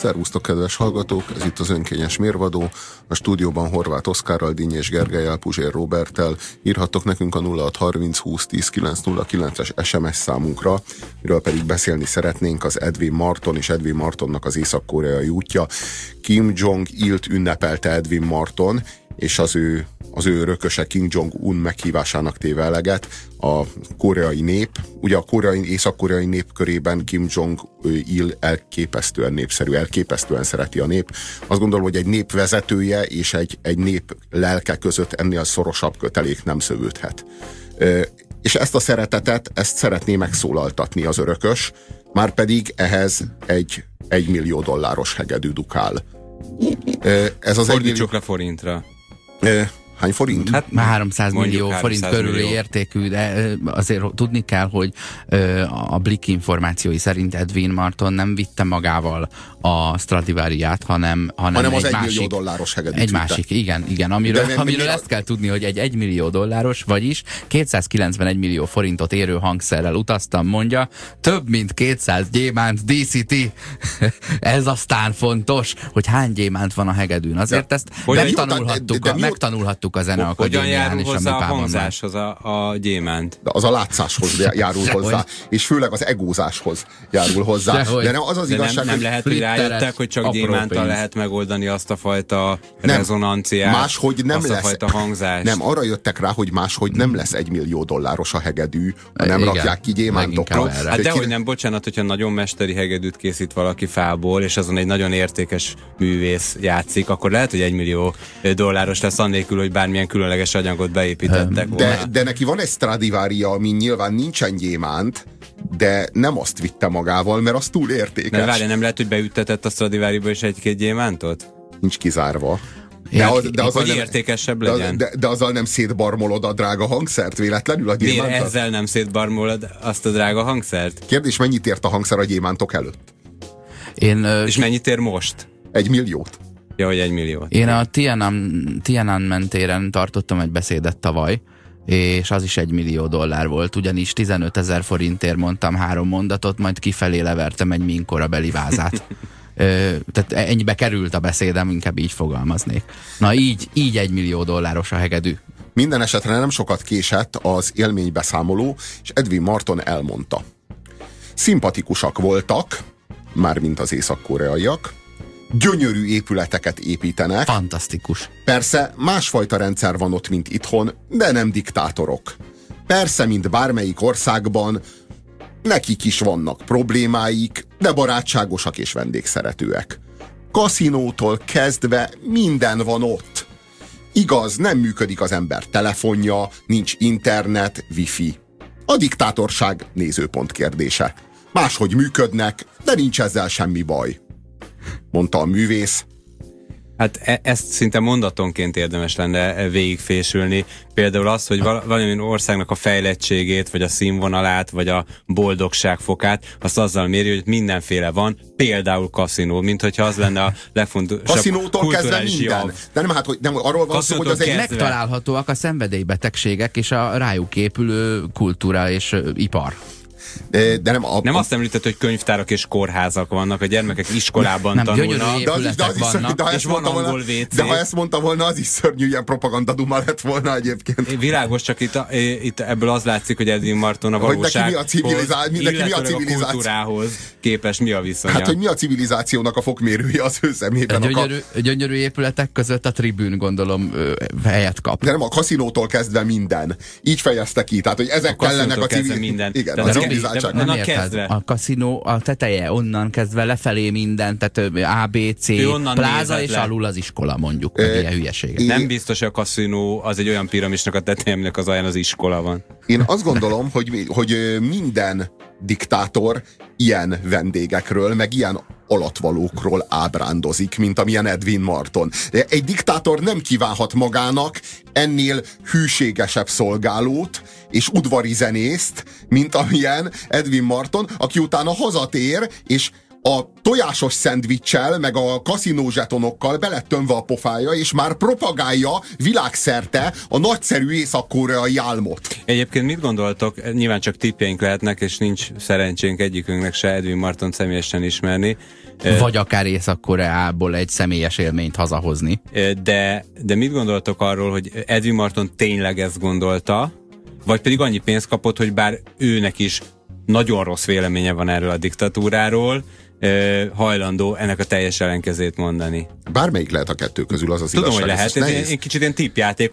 Szervusztok, kedves hallgatók! Ez itt az Önkényes Mérvadó. A stúdióban Horváth Oszkárral, Dinnyés Gergellyel, Puzsér Róberttel. Írhattok nekünk a 0630 20 10 909-es SMS számunkra, miről pedig beszélni szeretnénk az Edwin Marton és Edwin Martonnak az észak-koreai útja. Kim Jong-ilt ünnepelte Edwin Marton, és az ő örököse Kim Jong-un meghívásának téve eleget a koreai nép. Ugye a észak-koreai nép körében Kim Jong-il elképesztően népszerű, elképesztően szereti a nép. Azt gondolom, hogy egy nép vezetője és egy nép lelke között ennél szorosabb kötelék nem szövődhet. És ezt a szeretetet, ezt szeretné megszólaltatni az örökös, márpedig ehhez egy $1 millió hegedű dukál. Fordítsuk le forintra. Hány forint? Hát már 300 millió forint körüli értékű, de azért tudni kell, hogy a Blick információi szerint Edwin Marton nem vitte magával a Stradivariát, hanem az egy $1 másik, millió hegedűt egy vitte. másik, igen, amiről ezt kell tudni, hogy egy $1 millió, vagyis 291 millió forintot érő hangszerrel utaztam, mondja, több mint 200 gyémánt DCT. Ez aztán fontos, hogy hány gyémánt van a hegedűn. Azért ezt megtanulhattuk a Zeneakadémián és a hozzá a MIPában. hangzáshoz a gyémánt? De az a látszáshoz járul hozzá, és főleg az egózáshoz járul hozzá. De nem, az az igazság, nem lehet, hogy rájöttek, hogy csak gyémántal lehet megoldani azt a fajta rezonanciát, máshogy nem azt lesz, a fajta hangzást. Nem, arra jöttek rá, hogy máshogy nem lesz $1 millió a hegedű, ha nem rakják ki gyémántokról. Hát dehogy nem, bocsánat, hogyha nagyon mesteri hegedűt készít valaki fából, és azon egy nagyon értékes művész játszik, akkor lehet, hogy $1 millió lesz annélkül, hogy bármilyen különleges anyagot beépítettek volna. De neki van egy Stradivária, ami nyilván nincsen gyémánt, de nem azt vitte magával, mert az túl értékes. De várja, nem lehet, hogy beüttetett a Stradivariba is egy-két gyémántot? Nincs kizárva. Hogy értékesebb legyen. De azzal nem szétbarmolod a drága hangszert véletlenül a gyémántot? Miért ezzel nem szétbarmolod azt a drága hangszert? Kérdés, mennyit ért a hangszer a gyémántok előtt? És mennyit ér most? $1 milliót. Ja, hogy $1 millió. Én a Tiananmen téren tartottam egy beszédet tavaly, és az is $1 millió volt, ugyanis 15 000 forintért mondtam 3 mondatot, majd kifelé levertem egy minkorabeli vázát. Tehát ennyibe került a beszédem, inkább így fogalmaznék. Na így $1 millió a hegedű. Minden esetre nem sokat késett az élménybeszámoló, és Edwin Marton elmondta. Szimpatikusak voltak, mármint az észak-koreaiak, gyönyörű épületeket építenek. Fantasztikus. Persze másfajta rendszer van ott, mint itthon, de nem diktátorok. Persze, mint bármelyik országban, nekik is vannak problémáik, de barátságosak és vendégszeretőek. Kaszinótól kezdve minden van ott. Igaz, nem működik az ember telefonja, nincs internet, wifi. A diktátorság nézőpont kérdése. Máshogy működnek, de nincs ezzel semmi baj, mondta a művész. Hát ezt szinte mondatonként érdemes lenne végigfésülni. Például az, hogy valamilyen országnak a fejlettségét, vagy a színvonalát, vagy a boldogság fokát, azt azzal méri, hogy mindenféle van, például kaszinó, mint hogyha az lenne a legfontosabb kaszinótól kezdve minden. De nem arról van szó, hogy az egy megtalálhatóak a szenvedélybetegségek és a rájuk épülő kultúra és ipar. De nem azt említett, hogy könyvtárak és kórházak vannak, a gyermekek iskolában tanulnak, és van angol WC. De ha ezt mondta volna, az is szörnyű, ilyen propagandaduma lett volna egyébként. Világos, csak itt ebből az látszik, hogy Edwin Marton a valósághoz, illetve a kultúrához képes mi a viszonya. Hát, hogy mi a civilizációnak a fokmérője az ő szemében. Gyönyörű épületek között a tribűn, gondolom, helyet kap. De nem, a kaszinótól kezdve minden. Így fejezte ki, tehát, hogy ezek kellenek a civilizációk. Igen, a civilizációk. Nem érted, a kaszinó a teteje, onnan kezdve lefelé minden, tehát ABC, pláza és alul az iskola, mondjuk, meg ilyen hülyeségek. Nem biztos, hogy a kaszinó az egy olyan piramisnak a tetején, aminek az alján az iskola van. Én azt gondolom, hogy minden diktátor ilyen vendégekről, meg ilyen alatvalókról ábrándozik, mint amilyen Edwin Marton. Egy diktátor nem kívánhat magának ennél hűségesebb szolgálót és udvari zenészt, mint amilyen Edwin Marton, aki utána hazatér, és a tojásos szendviccsel, meg a kaszinó zsetonokkal be lett tömve a pofája, és már propagálja világszerte a nagyszerű észak-koreai álmot. Egyébként mit gondoltok? Nyilván csak tippjeink lehetnek, és nincs szerencsénk egyikünknek se Edwin Martont személyesen ismerni. Vagy akár Észak-Koreából egy személyes élményt hazahozni. De mit gondoltok arról, hogy Edwin Marton tényleg ezt gondolta, vagy pedig annyi pénzt kapott, hogy bár őnek is nagyon rossz véleménye van erről a diktatúráról, hajlandó ennek a teljes ellenkezét mondani. Bármelyik lehet a kettő közül, az az Tudom, igazság. hogy lehet, egy kicsit ilyen tippjáték,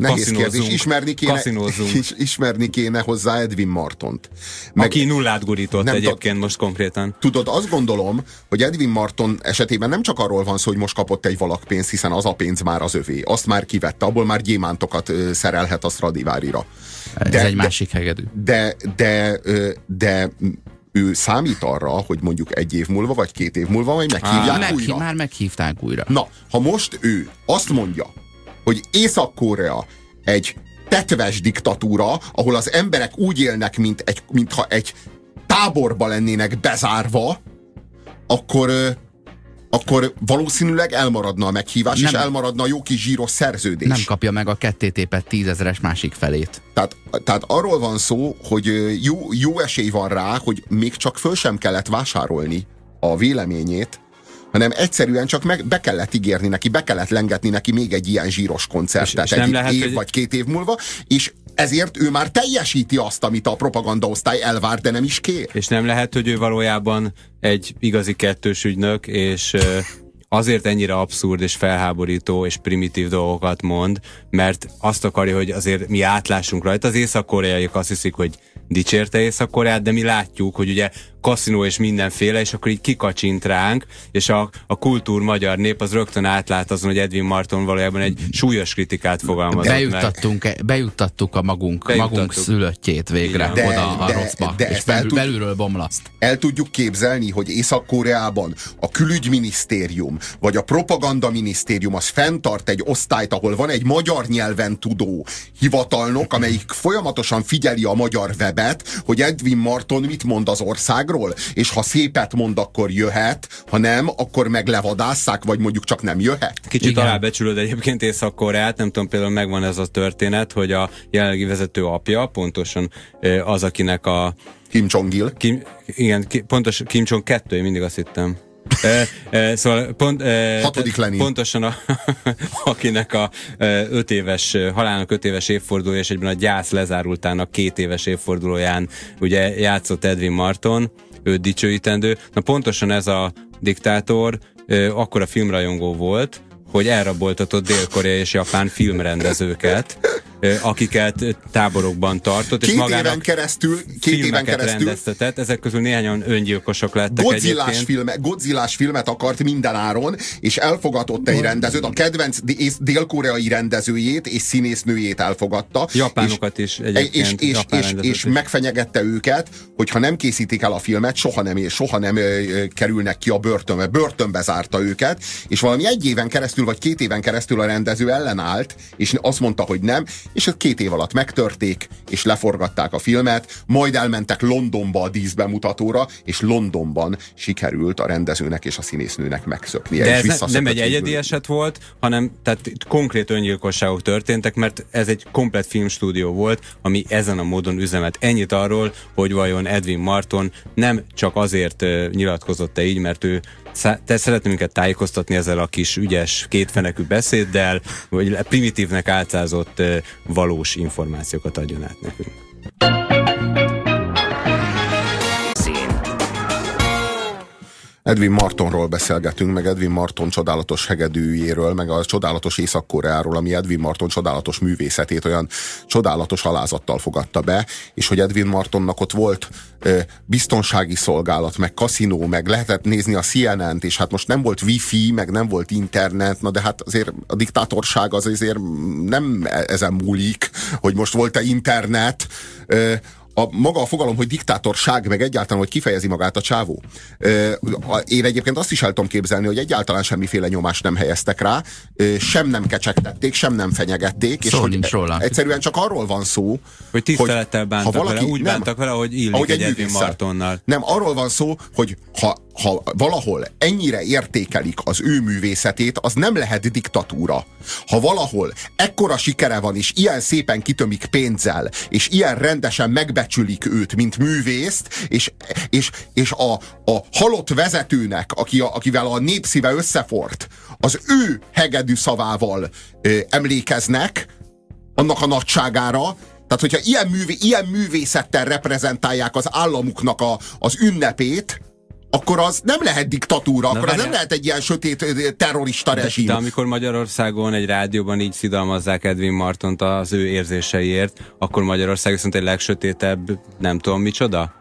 ismerni kéne hozzá Edwin Martont. Aki nullát gurított egyébként most konkrétan. Tudod, azt gondolom, hogy Edwin Marton esetében nem csak arról van szó, hogy most kapott egy valakpénzt, hiszen az a pénz már az övé. Azt már kivette, abból már gyémántokat szerelhet a Stradivárira. Ez egy másik hegedű. De ő számít arra, hogy mondjuk 1 év múlva, vagy 2 év múlva majd meghívják újra. Már meghívták újra. Na, ha most ő azt mondja, hogy Észak-Korea egy tetves diktatúra, ahol az emberek úgy élnek, mintha egy táborba lennének bezárva, akkor valószínűleg elmaradna a meghívás, és elmaradna a jó kis zsíros szerződés. Nem kapja meg a kettétépett 10 000-es másik felét. Tehát arról van szó, hogy jó esély van rá, hogy még csak föl sem kellett vásárolni a véleményét, hanem egyszerűen csak be kellett ígérni neki, be kellett lengetni neki még egy ilyen zsíros koncertet és egy év vagy 2 év múlva, és ezért ő már teljesíti azt, amit a propagandaosztály elvár, de nem is kér. És nem lehet, hogy ő valójában egy igazi kettős ügynök, és azért ennyire abszurd és felháborító és primitív dolgokat mond, mert azt akarja, hogy azért mi átlássunk rajta. Az észak-koreaiak azt hiszik, hogy dicsérte Észak-Koreát, de mi látjuk, hogy ugye kaszinó és mindenféle, és akkor így kikacsint ránk, és a kultúr magyar nép az rögtön átlát azon, hogy Edwin Marton valójában egy súlyos kritikát fogalmazott meg. Bejuttattuk a magunk szülöttjét végre oda a rosszba, és belülről bomlaszt. El tudjuk képzelni, hogy Észak-Koreában a külügyminisztérium, vagy a propagandaminisztérium az fenntart egy osztályt, ahol van egy magyar nyelven tudó hivatalnok, amelyik folyamatosan figyeli a magyar webet, hogy Edwin Marton mit mond az országról, és ha szépet mond, akkor jöhet, ha nem, akkor meg levadásszák, vagy mondjuk csak nem jöhet. Kicsit alábecsülöd egyébként Észak-Koreát, nem tudom, például megvan ez a történet, hogy a jelenlegi vezető apja, pontosan az, akinek a Kim Jong-il. Pontosan Kim Jong-2, én mindig azt hittem. Szóval pontosan akinek a 5 éves halálának 5 éves évfordulója, és egyben a gyász lezárultának 2 éves évfordulóján ugye játszott Edwin Marton, őt dicsőítendő. Na pontosan ez a diktátor akkora filmrajongó volt, hogy elraboltatott Dél-Korea és Japán filmrendezőket, akiket táborokban tartott, és magának két éven keresztül rendeztetett. Ezek közül néhányan öngyilkosok lettek egyébként. Godzillás filmet akart mindenáron, és elfogadott egy rendezőt, a kedvenc dél-koreai rendezőjét és színésznőjét elfogadta. Japánokat is egyébként. És megfenyegette őket, hogy ha nem készítik el a filmet, soha nem kerülnek ki a börtönbe. Börtönbe zárta őket, és valami 1 éven keresztül, vagy 2 éven keresztül a rendező ellenállt, és azt mondta, hogy nem, és 2 év alatt megtörték, és leforgatták a filmet, majd elmentek Londonba a díszbemutatóra, és Londonban sikerült a rendezőnek és a színésznőnek megszöknie. De ez nem egy egyedi eset volt, hanem tehát konkrét öngyilkosságok történtek, mert ez egy komplett filmstúdió volt, ami ezen a módon üzemelt. Ennyit arról, hogy vajon Edwin Marton nem csak azért nyilatkozott-e így, mert ő szeretném minket tájékoztatni ezzel a kis ügyes, kétfenekű beszéddel, vagy primitívnek álcázott valós információkat adjon át nekünk. Edwin Martonról beszélgetünk, meg Edwin Marton csodálatos hegedűjéről, meg a csodálatos Észak-Koreáról, ami Edwin Marton csodálatos művészetét olyan csodálatos alázattal fogadta be, és hogy Edwin Martonnak ott volt biztonsági szolgálat, meg kaszinó, meg lehetett nézni a CNN-t, és hát most nem volt wifi, meg nem volt internet, na de hát azért a diktátorság az azért nem ezen múlik, hogy most volt-e internet. Maga a fogalom, hogy diktátorság, meg egyáltalán, hogy kifejezi magát a csávó. Én egyébként azt is el tudom képzelni, hogy egyáltalán semmiféle nyomást nem helyeztek rá, sem nem kecsegtették, sem nem fenyegették, és hogy egyszerűen csak arról van szó, hogy tisztelettel bántak vele, úgy bántak vele, ahogy illik egy Edwin Martonnal. Nem, arról van szó, hogy ha valahol ennyire értékelik az ő művészetét, az nem lehet diktatúra. Ha valahol ekkora sikere van, és ilyen szépen kitömik pénzzel, és ilyen rendesen megbecsülik őt, mint művészt, és a halott vezetőnek, akivel a népszíve összefort, az ő hegedű szavával emlékeznek, annak a nagyságára. Tehát, hogyha ilyen művészettel reprezentálják az államuknak az ünnepét, akkor az nem lehet diktatúra, akkor az nem lehet egy ilyen sötét terrorista rezsim. De amikor Magyarországon egy rádióban így szidalmazzák Edwin Martont az ő érzéseiért, akkor Magyarország viszont egy legsötétebb, nem tudom micsoda?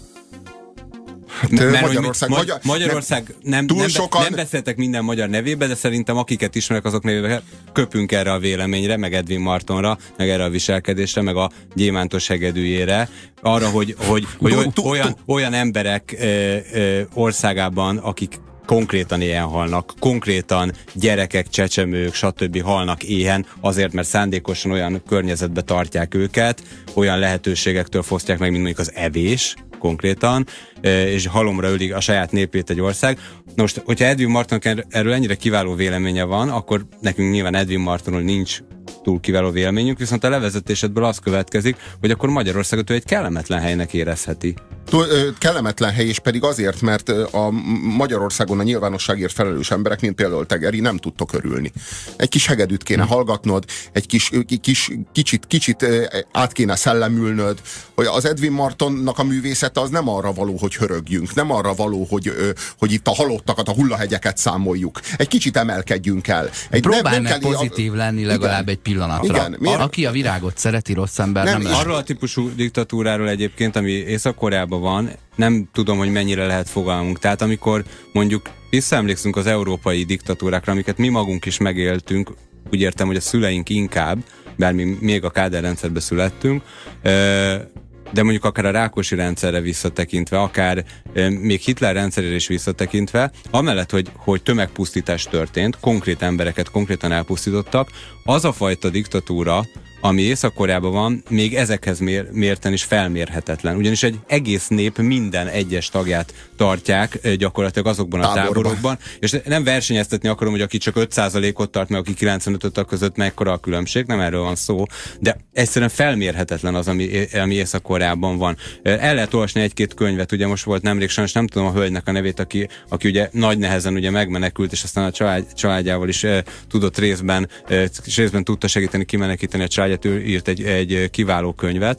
Hát, Magyarország nem beszéltek minden magyar nevébe, de szerintem akiket ismerek, azok nevébe köpünk erre a véleményre, meg Edwin Martonra, meg erre a viselkedésre, meg a gyémántos hegedűjére, arra, hogy olyan emberek országában, akik konkrétan éhen halnak, konkrétan gyerekek, csecsemők, stb. Halnak éhen, azért, mert szándékosan olyan környezetbe tartják őket, olyan lehetőségektől fosztják meg, mint mondjuk az evés, konkrétan, és halomra ölik a saját népét egy ország. Na most, hogyha Edwin Martonnak erről ennyire kiváló véleménye van, akkor nekünk nyilván Edwin Martonról nincs túl kiváló véleményünk, viszont a levezetésedből az következik, hogy akkor Magyarországot ő egy kellemetlen helynek érezheti. Kellemetlen hely, és pedig azért, mert a Magyarországon a nyilvánosságért felelős emberek, mint például te, Geri, nem tudtok örülni. Egy kis hegedűt kéne hallgatnod, egy kicsit át kéne szellemülnöd, hogy az Edwin Martonnak a művészete az nem arra való, hogy hörögjünk, nem arra való, hogy itt a halottakat, a hullahegyeket számoljuk. Egy kicsit emelkedjünk el. Próbálj meg pozitív lenni legalább egy pillanatra. Igen, aki a virágot szereti, rossz ember nem lesz. Arról a típusú diktatúráról egyébként, ami Észak-Koreában van, nem tudom, hogy mennyire lehet fogalmunk. Tehát amikor mondjuk visszaemlékszünk az európai diktatúrákra, amiket mi magunk is megéltünk, úgy értem, hogy a szüleink inkább, bár mi még a Kádár rendszerbe születtünk, de mondjuk akár a Rákosi rendszerre visszatekintve, akár még Hitler rendszerére is visszatekintve, amellett, hogy tömegpusztítás történt, konkrét embereket konkrétan elpusztítottak, az a fajta diktatúra, ami Észak-Koreában van, még ezekhez mérten is felmérhetetlen. Ugyanis egy egész nép minden egyes tagját tartják gyakorlatilag azokban a táborokban, és nem versenyeztetni akarom, hogy aki csak 5%-ot tart, meg aki 95 között mekkora a különbség, nem erről van szó, de egyszerűen felmérhetetlen az, ami Észak-Koreában van. El lehet olvasni egy-két könyvet, ugye most volt nemrég, sajnos nem tudom a hölgynek a nevét, aki ugye nagy nehezen ugye megmenekült, és aztán a családjával is tudott részben tudta segíteni, kimenekíteni a családját. Ő írt egy kiváló könyvet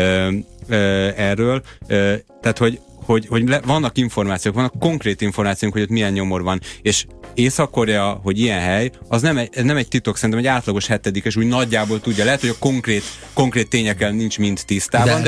erről, tehát hogy vannak információk, vannak konkrét információk, hogy ott milyen nyomor van, és Észak-Korea, hogy ilyen hely, az nem egy titok, szerintem egy átlagos hetedikes úgy nagyjából tudja. Lehet, hogy a konkrét tényekkel nincs mind tisztában.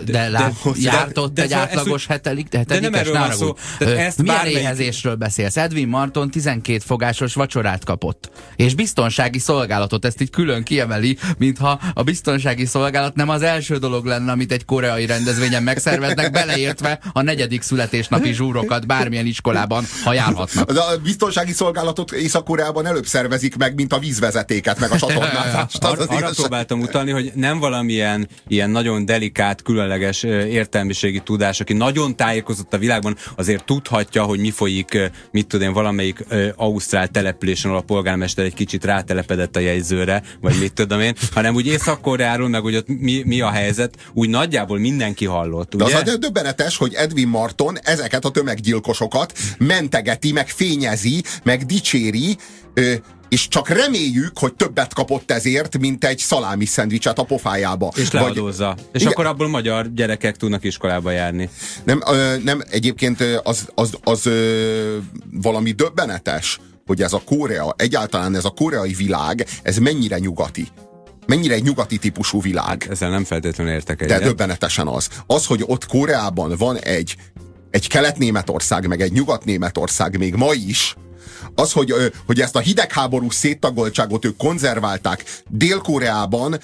Jártott egy átlagos hetedikes? De nem erről van szó. Milyen éhezésről beszélsz? Edwin Marton 12 fogásos vacsorát kapott. És biztonsági szolgálatot, ezt így külön kiemeli, mintha a biztonsági szolgálat nem az első dolog lenne, amit egy koreai rendezvényen megszerveznek, beleértve a 4. születésnapi zsúrokat bármilyen iskolában, ha járhatnak. De a biztonsági szolgálatot Észak-Koreában előbb szervezik meg, mint a vízvezetéket, meg a csatornázást. Arra próbáltam utalni, hogy nem valamilyen ilyen nagyon delikát, különleges értelmiségi tudás, aki nagyon tájékozott a világban, azért tudhatja, hogy mi folyik, mit tudom én, valamelyik ausztrál településen, ahol a polgármester egy kicsit rátelepedett a jegyzőre, vagy mit tudom én, hanem úgy Észak-Koreáról, meg hogy ott mi a helyzet, úgy nagyjából mindenki hallott. Ugye? De az döbbenetes, hogy Edwin Marton ezeket a tömeggyilkosokat mentegeti, meg fényezi, meg dicséri, és csak reméljük, hogy többet kapott ezért, mint egy szalámi szendvicset a pofájába. És leadózza. És igen. Akkor abból magyar gyerekek tudnak iskolába járni. Nem egyébként az valami döbbenetes, hogy ez a Korea, egyáltalán ez a koreai világ, ez mennyire nyugati. Mennyire egy nyugati típusú világ. Ezzel nem feltétlenül értek egyet. De döbbenetesen az. Az, hogy ott Koreában van egy Kelet-Németország, meg egy Nyugat-Németország még ma is, az, hogy ezt a hidegháborús széttagoltságot ők konzerválták. Dél-Koreában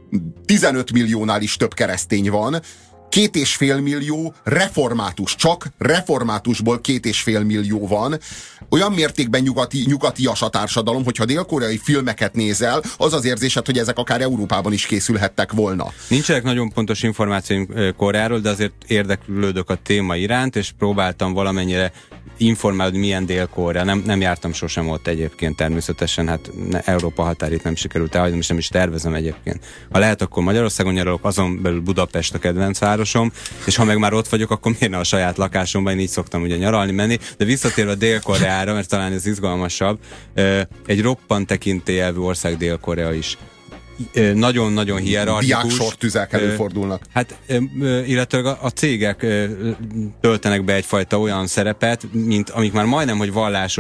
15 milliónál is több keresztény van, 2,5 millió református, csak reformátusból 2,5 millió van. Olyan mértékben nyugatias a társadalom, hogyha dél-koreai filmeket nézel, az az érzésed, hogy ezek akár Európában is készülhettek volna. Nincsenek nagyon pontos információim Koreáról, de azért érdeklődök a téma iránt, és próbáltam valamennyire informálod, milyen Dél-Korea. Nem jártam sosem ott egyébként természetesen, hát Európa határit nem sikerült elhagynom, és nem is tervezem egyébként. Ha lehet, akkor Magyarországon nyaralok, azon belül Budapest a kedvenc városom, és ha meg már ott vagyok, akkor miért ne a saját lakásomban, én így szoktam ugye nyaralni, menni, de visszatérve Dél-Koreára, mert talán ez izgalmasabb, egy roppant tekintélyelvű ország Dél-Korea is. Nagyon-nagyon hierarchikus. Diáksortüzek előfordulnak. Hát, illetve a cégek töltenek be egyfajta olyan szerepet, mint amik már majdnem, hogy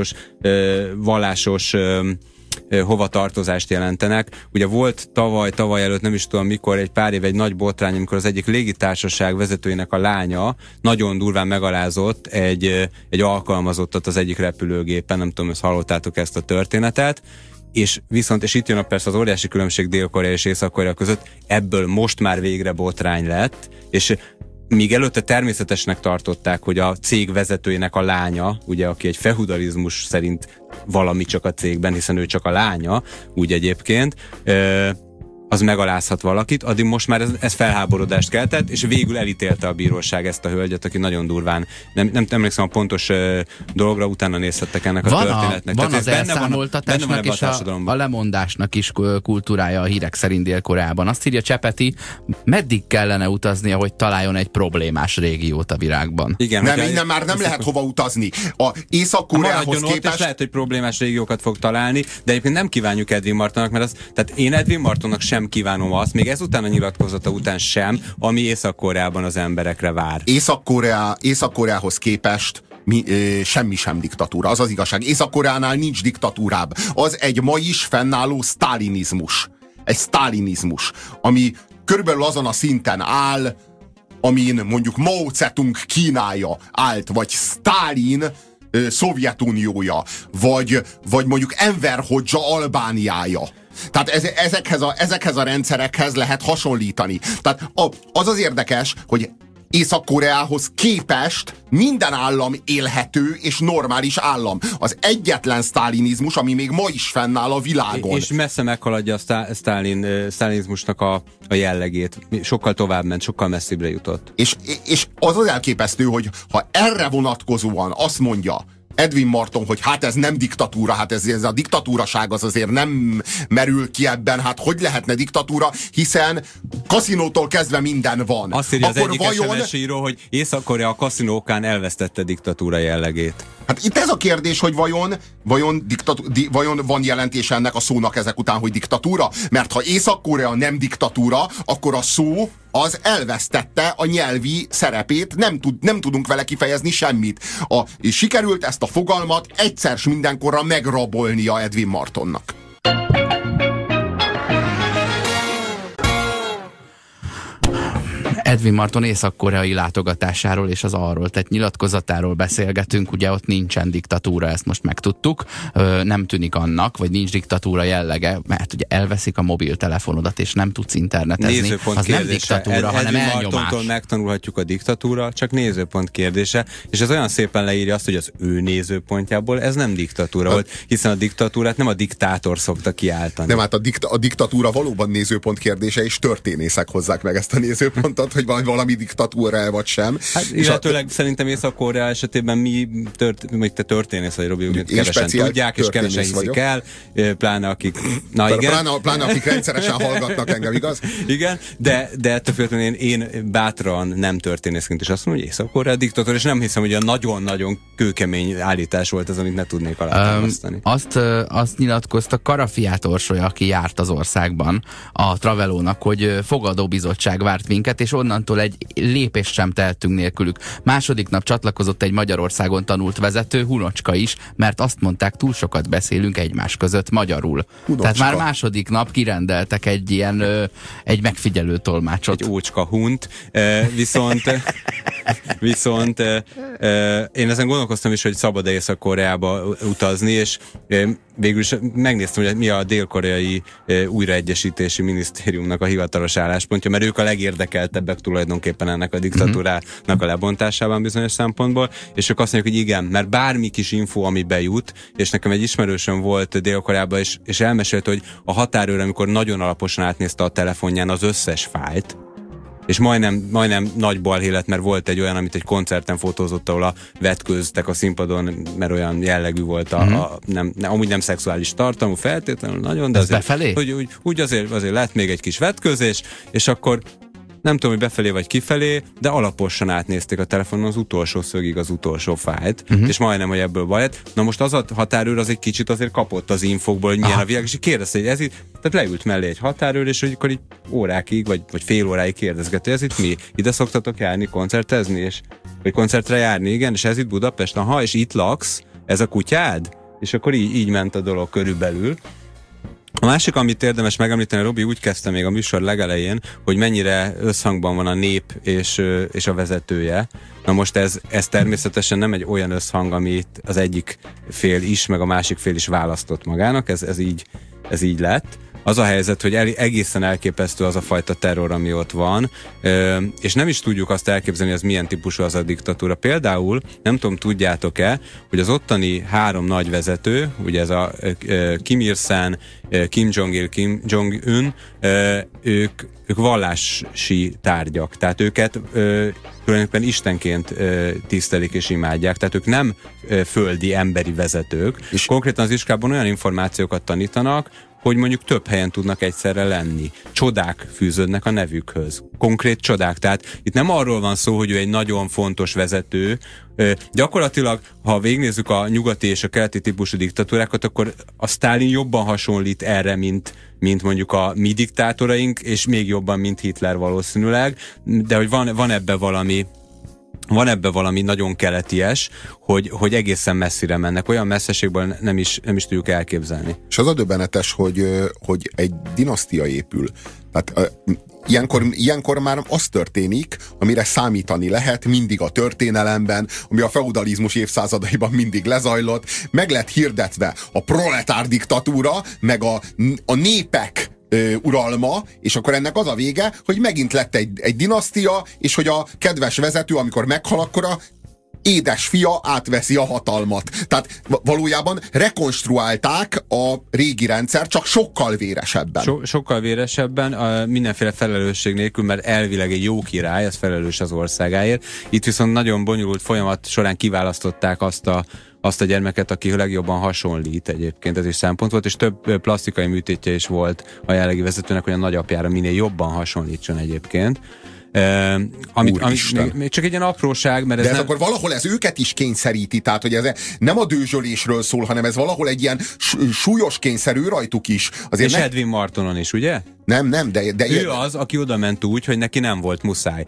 vallásos hovatartozást jelentenek. Ugye volt tavaly előtt, nem is tudom mikor, egy pár év egy nagy botrány, amikor az egyik légitársaság vezetőjének a lánya nagyon durván megalázott egy alkalmazottat az egyik repülőgépen, nem tudom, ezt hallottátok ezt a történetet, és itt jön persze az óriási különbség Dél-Korea és Észak-Korea között, ebből most már végre botrány lett, és míg előtte természetesnek tartották, hogy a cég vezetőjének a lánya, ugye, aki egy feudalizmus szerint valami csak a cégben, hiszen ő csak a lánya, úgy egyébként, az megalázhat valakit, addig most már ez felháborodást keltett, és végül elítélte a bíróság ezt a hölgyet, aki nagyon durván, nem emlékszem a pontos dologra, utána nézhettek ennek a történetnek. Van az elszámoltatásnak és a lemondásnak is kultúrája a hírek szerint Dél-Koreában. Azt írja Csepeti, meddig kellene utaznia, hogy találjon egy problémás régiót a világban? Igen, nem, innen már nem lehet hova utazni. A Észak-Koreához képest... És lehet, hogy problémás régiókat fog találni, de egyébként nem kívánjuk Edwin Martonnak, tehát én Edwin Martonnak sem kívánom azt, még ezután a nyilatkozata után sem, ami Észak-Koreában az emberekre vár. Észak-Koreához képest semmi sem diktatúra. Az az igazság. Észak-Koreánál nincs diktatúrább. Az egy ma is fennálló sztálinizmus. Egy sztálinizmus, ami körülbelül azon a szinten áll, amin mondjuk Mao Zedong Kínája állt, vagy Sztálin Szovjetuniója, vagy mondjuk Enver Hodzsa Albániája. Tehát ezekhez a rendszerekhez lehet hasonlítani. Tehát az érdekes, hogy Észak-Koreához képest minden állam élhető és normális állam. Az egyetlen sztálinizmus, ami még ma is fennáll a világon. És messze meghaladja a sztálinizmusnak a jellegét. Sokkal tovább ment, sokkal messzibbre jutott. És az elképesztő, hogy ha erre vonatkozóan azt mondja Edwin Marton, hogy hát ez nem diktatúra, hát ez a diktatúraság az azért nem merül ki ebben, hát hogy lehetne diktatúra, hiszen kaszinótól kezdve minden van. Azt írja akkor az egyik SMS író, hogy Észak-Korea a kaszinókán elvesztette diktatúra jellegét. Hát itt ez a kérdés, hogy vajon van jelentése ennek a szónak ezek után, hogy diktatúra? Mert ha Észak-Korea nem diktatúra, akkor a szó az elvesztette a nyelvi szerepét, nem tudunk vele kifejezni semmit. És sikerült ezt a fogalmat egyszer s mindenkorra megrabolnia Edwin Martonnak. Edwin Marton észak-koreai látogatásáról és az arról tett nyilatkozatáról beszélgetünk, ugye ott nincsen diktatúra, ezt most megtudtuk, nem tűnik annak, vagy nincs diktatúra jellege, mert ugye elveszik a mobiltelefonodat és nem tudsz internetezni, nézőpont az kérdése. Nem diktatúra, hanem elnyomás. Edwin Martontól megtanulhatjuk a diktatúra, csak nézőpont kérdése, és ez olyan szépen leírja azt, hogy az ő nézőpontjából ez nem diktatúra volt, hiszen a diktatúrát nem a diktátor szokta kiáltani. Nem, hát a diktatúra valóban nézőpont kérdése, és történészek hozzák meg ezt a nézőpontot, hogy valami diktatúra vagy sem. Hát, illetőleg szerintem Észak-Korea esetében még te történész vagy, Robi, kevesen tudják, és kevesen hiszik el, pláne akik... Pláne akik rendszeresen hallgatnak engem, igaz? Igen, de ettől függetlenül én bátran nem történészként is azt mondom, hogy Észak-Korea diktatúra, és nem hiszem, hogy a nagyon-nagyon kőkemény állítás volt ez, amit ne tudnék alátámasztani. Azt nyilatkozta Karafiát Orsolya, aki járt az országban a Travelónak, hogy fogadóbizottság várt minket, és onnantól egy lépést sem tehettünk nélkülük. Második nap csatlakozott egy Magyarországon tanult vezető, Hunocska is, mert azt mondták, túl sokat beszélünk egymás között magyarul. Hunocska. Tehát már második nap kirendeltek egy ilyen egy megfigyelő tolmácsot. Egy ócska hunt. Viszont én ezen gondolkoztam is, hogy szabad-e Észak-Koreába utazni, és végül is megnéztem, hogy mi a dél-koreai újraegyesítési minisztériumnak a hivatalos álláspontja, mert ők a legérdekeltebbek tulajdonképpen ennek a diktatúrának a lebontásában bizonyos szempontból, és ők azt mondják, hogy igen, mert bármi kis info, ami bejut, és nekem egy ismerősöm volt Dél-Koreában, és elmesélte, hogy a határőr, amikor nagyon alaposan átnézte a telefonján az összes fájlt, és majdnem nagy balhé lett, mert volt egy olyan, amit egy koncerten fotózott, ahol a vetkőztek a színpadon, mert olyan jellegű volt amúgy nem szexuális tartalmú feltétlenül nagyon, de azért, úgy azért lett még egy kis vetkőzés, és akkor nem tudom, hogy befelé vagy kifelé, de alaposan átnézték a telefonon az utolsó szögig az utolsó fájlt, és majdnem, hogy ebből baj lett. Na most az a határőr az egy kicsit azért kapott az infokból, hogy milyen a világ, és kérdezte, hogy ez itt, tehát leült mellé egy határőr, és hogy akkor így órákig, vagy fél óráig kérdezgető, ez itt mi? Ide szoktatok járni, koncertezni, vagy koncertre járni, igen, és ez itt Budapest, aha, és itt laksz, ez a kutyád? És akkor így ment a dolog körülbelül. A másik, amit érdemes megemlíteni, Robi úgy kezdte még a műsor legelején, hogy mennyire összhangban van a nép és a vezetője. Na most ez természetesen nem egy olyan összhang, amit az egyik fél is, meg a másik fél is választott magának, ez így lett. Az a helyzet, hogy egészen elképesztő az a fajta terror, ami ott van, és nem is tudjuk azt elképzelni, hogy ez milyen típusú az a diktatúra. Például, nem tudom, tudjátok-e, hogy az ottani 3 nagy vezető, ugye ez a Kim Il-sen, Kim Jong-il, Kim Jong-un, ők vallási tárgyak, tehát őket tulajdonképpen istenként tisztelik és imádják, tehát ők nem földi emberi vezetők, és konkrétan az iskolában olyan információkat tanítanak, hogy mondjuk több helyen tudnak egyszerre lenni. Csodák fűződnek a nevükhöz. Konkrét csodák. Tehát itt nem arról van szó, hogy ő egy nagyon fontos vezető. Gyakorlatilag, ha végignézzük a nyugati és a keleti típusú diktatúrákat, akkor a Sztálin jobban hasonlít erre, mint mondjuk a mi diktátoraink, és még jobban, mint Hitler valószínűleg. De hogy van ebbe valami nagyon keleties, hogy egészen messzire mennek. Olyan messzeségből nem is tudjuk elképzelni. És az a döbbenetes, hogy egy dinasztia épül. Tehát ilyenkor már az történik, amire számítani lehet mindig a történelemben, ami a feudalizmus évszázadaiban mindig lezajlott, meg lett hirdetve a proletár diktatúra, meg a népek uralma, és akkor ennek az a vége, hogy megint lett egy dinasztia, és hogy a kedves vezető, amikor meghal, akkor a édes fia átveszi a hatalmat. Tehát valójában rekonstruálták a régi rendszer, csak sokkal véresebben. Sokkal véresebben, mindenféle felelősség nélkül, mert elvileg egy jó király, ez felelős az országáért. Itt viszont nagyon bonyolult folyamat során kiválasztották azt a gyermeket, aki legjobban hasonlít egyébként, ez is szempont volt, és több plastikai műtétje is volt a jelenlegi vezetőnek, hogy a nagyapjára minél jobban hasonlítson egyébként. Amit még csak egy ilyen apróság, mert de ez akkor valahol ez őket is kényszeríti, tehát hogy ez nem a dőzsölésről szól, hanem ez valahol egy ilyen súlyos kényszerű rajtuk is. Azért és Edwin Martonon is, ugye? Nem, de ő az, aki oda ment úgy, hogy neki nem volt muszáj.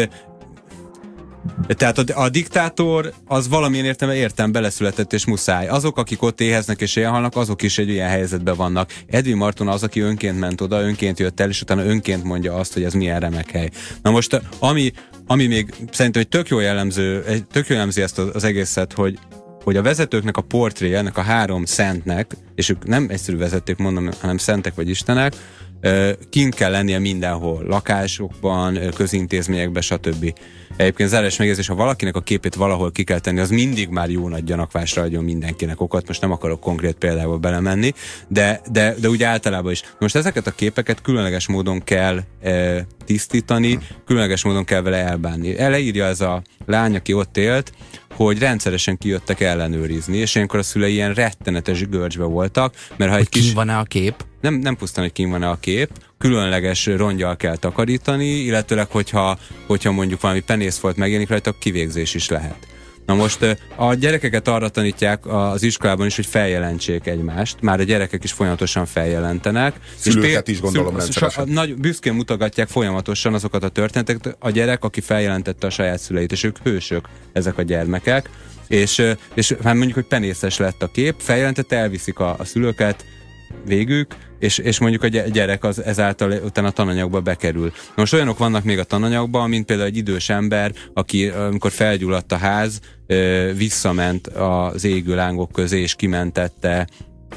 Tehát a diktátor az valamilyen értelemben beleszületett és muszáj. Azok, akik ott éheznek és elhalnak, azok is egy ilyen helyzetben vannak. Edwin Marton az, aki önként ment oda, önként jött el, és utána önként mondja azt, hogy ez milyen remek hely. Na most, ami még szerintem egy tök jól jellemzi ezt az egészet, hogy a vezetőknek a portréja, ennek a 3 szentnek, és ők nem egyszerű vezetők, mondom, hanem szentek vagy istenek, kint kell lennie mindenhol, lakásokban, közintézményekben, stb. Egyébként záros megjegyzés, ha valakinek a képét valahol ki kell tenni, az mindig már jó nagy gyanakvásra adjon mindenkinek okot, most nem akarok konkrét példába belemenni, de úgy általában is. Most ezeket a képeket különleges módon kell tisztítani, különleges módon kell vele elbánni. Leírja ez a lány, aki ott élt, hogy rendszeresen kijöttek ellenőrizni, és ilyenkor a szülei ilyen rettenetes görcsbe voltak, mert ha egy kis... van-e a kép? Nem pusztán, hogy kín van-e a kép, különleges rongyal kell takarítani, illetőleg, hogyha mondjuk valami penészfolt megjelenik rajta, kivégzés is lehet. Na most a gyerekeket arra tanítják az iskolában is, hogy feljelentsék egymást. Már a gyerekek is folyamatosan feljelentenek. Szülőket is gondolom rendszeresen. Büszkén mutogatják folyamatosan azokat a történeteket. A gyerek, aki feljelentette a saját szüleit, és ők hősök, ezek a gyermekek. És hát mondjuk, hogy penészes lett a kép, feljelentette, elviszik a szülőket végük, és mondjuk a gyerek az ezáltal utána a tananyagba bekerül. Most olyanok vannak még a tananyagban, mint például egy idős ember, aki amikor felgyulladt a ház, visszament az égő lángok közé, és kimentette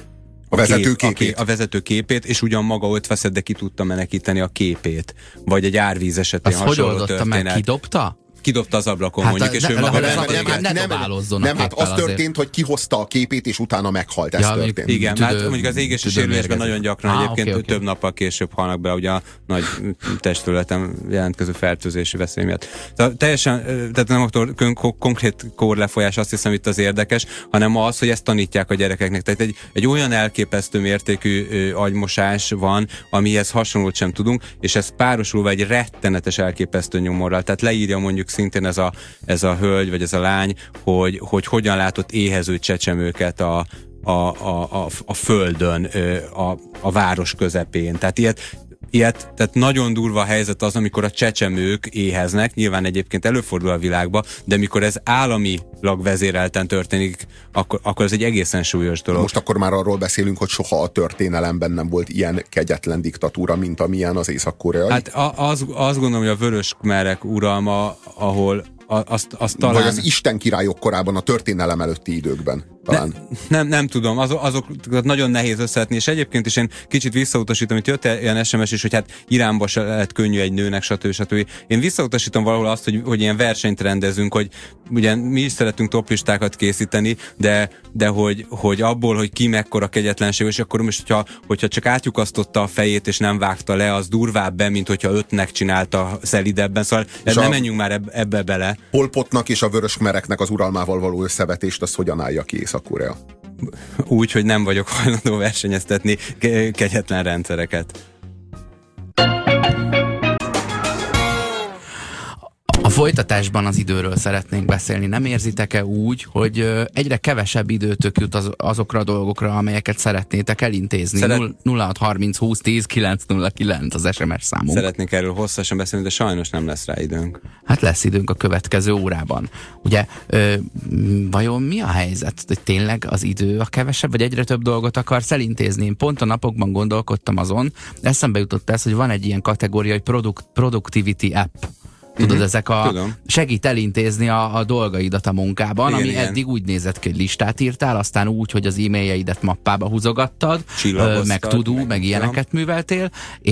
a vezető képét, és ugyan maga ott veszett, de ki tudta menekíteni a képét. Vagy egy árvíz esetén hasonló történet. Meg kidobta? kidobta az ablakon, mondjuk, és ő maga nem, hát az történt, hogy kihozta a képét, és utána meghalt. Ez történt. Igen, hát mondjuk az égési sérülésben nagyon gyakran egyébként több nappal később halnak be, ugye a nagy testterületen jelentkező fertőzési veszély miatt. Teljesen, tehát nem a konkrét kórlefolyás, azt hiszem itt az érdekes, hanem az, hogy ezt tanítják a gyerekeknek. Tehát egy olyan elképesztő mértékű agymosás van, amihez hasonlót sem tudunk, és ez párosulva egy rettenetes elképesztő nyomorral. Tehát leírja mondjuk szintén ez a hölgy, vagy ez a lány, hogy hogyan látott éhező csecsemőket a földön, a város közepén. Tehát tehát nagyon durva helyzet az, amikor a csecsemők éheznek, nyilván egyébként előfordul a világba, de mikor ez államilag vezérelten történik, akkor ez egy egészen súlyos dolog. Most akkor már arról beszélünk, hogy soha a történelemben nem volt ilyen kegyetlen diktatúra, mint amilyen az észak-koreai. Hát azt gondolom, hogy a vörös khmerek uralma, ahol azt talán... Vagy az Isten királyok korában, a történelem előtti időkben. Nem tudom, azokat nagyon nehéz összevetni, és egyébként is én kicsit visszautasítom, hogy jött ilyen SMS is, hogy hát Iránba se lehet könnyű egy nőnek, stb. Én visszautasítom valahol azt, hogy ilyen versenyt rendezünk, hogy ugye mi is szeretünk toplistákat készíteni, de hogy abból, hogy ki mekkora kegyetlenség, és akkor most, hogyha csak átlyukasztotta a fejét, és nem vágta le, az durvább be, mint hogyha 5-nek csinálta szelidebben, szóval nem menjünk már ebbe bele. Pol Potnak és a vörös khmereknek az uralmával való összevetést, azt hogyan állja ki Észak-Korea? Úgy, hogy nem vagyok hajlandó versenyeztetni kegyetlen rendszereket. A folytatásban az időről szeretnénk beszélni. Nem érzitek-e úgy, hogy egyre kevesebb időtök jut azokra a dolgokra, amelyeket szeretnétek elintézni? 0630 20 10 909 az SMS számunk. Szeretnék erről hosszasan beszélni, de sajnos nem lesz rá időnk. Hát lesz időnk a következő órában. Ugye, vajon mi a helyzet? Hogy tényleg az idő a kevesebb, vagy egyre több dolgot akarsz elintézni? Én pont a napokban gondolkodtam azon, eszembe jutott ez, hogy van egy ilyen kategória, hogy productivity app. Tudod, ezek segít elintézni a dolgaidat a munkában, igen, ami eddig úgy nézett ki, hogy listát írtál, aztán úgy, hogy az e-mailjeidet mappába húzogattad, meg tudó, meg ilyeneket műveltél,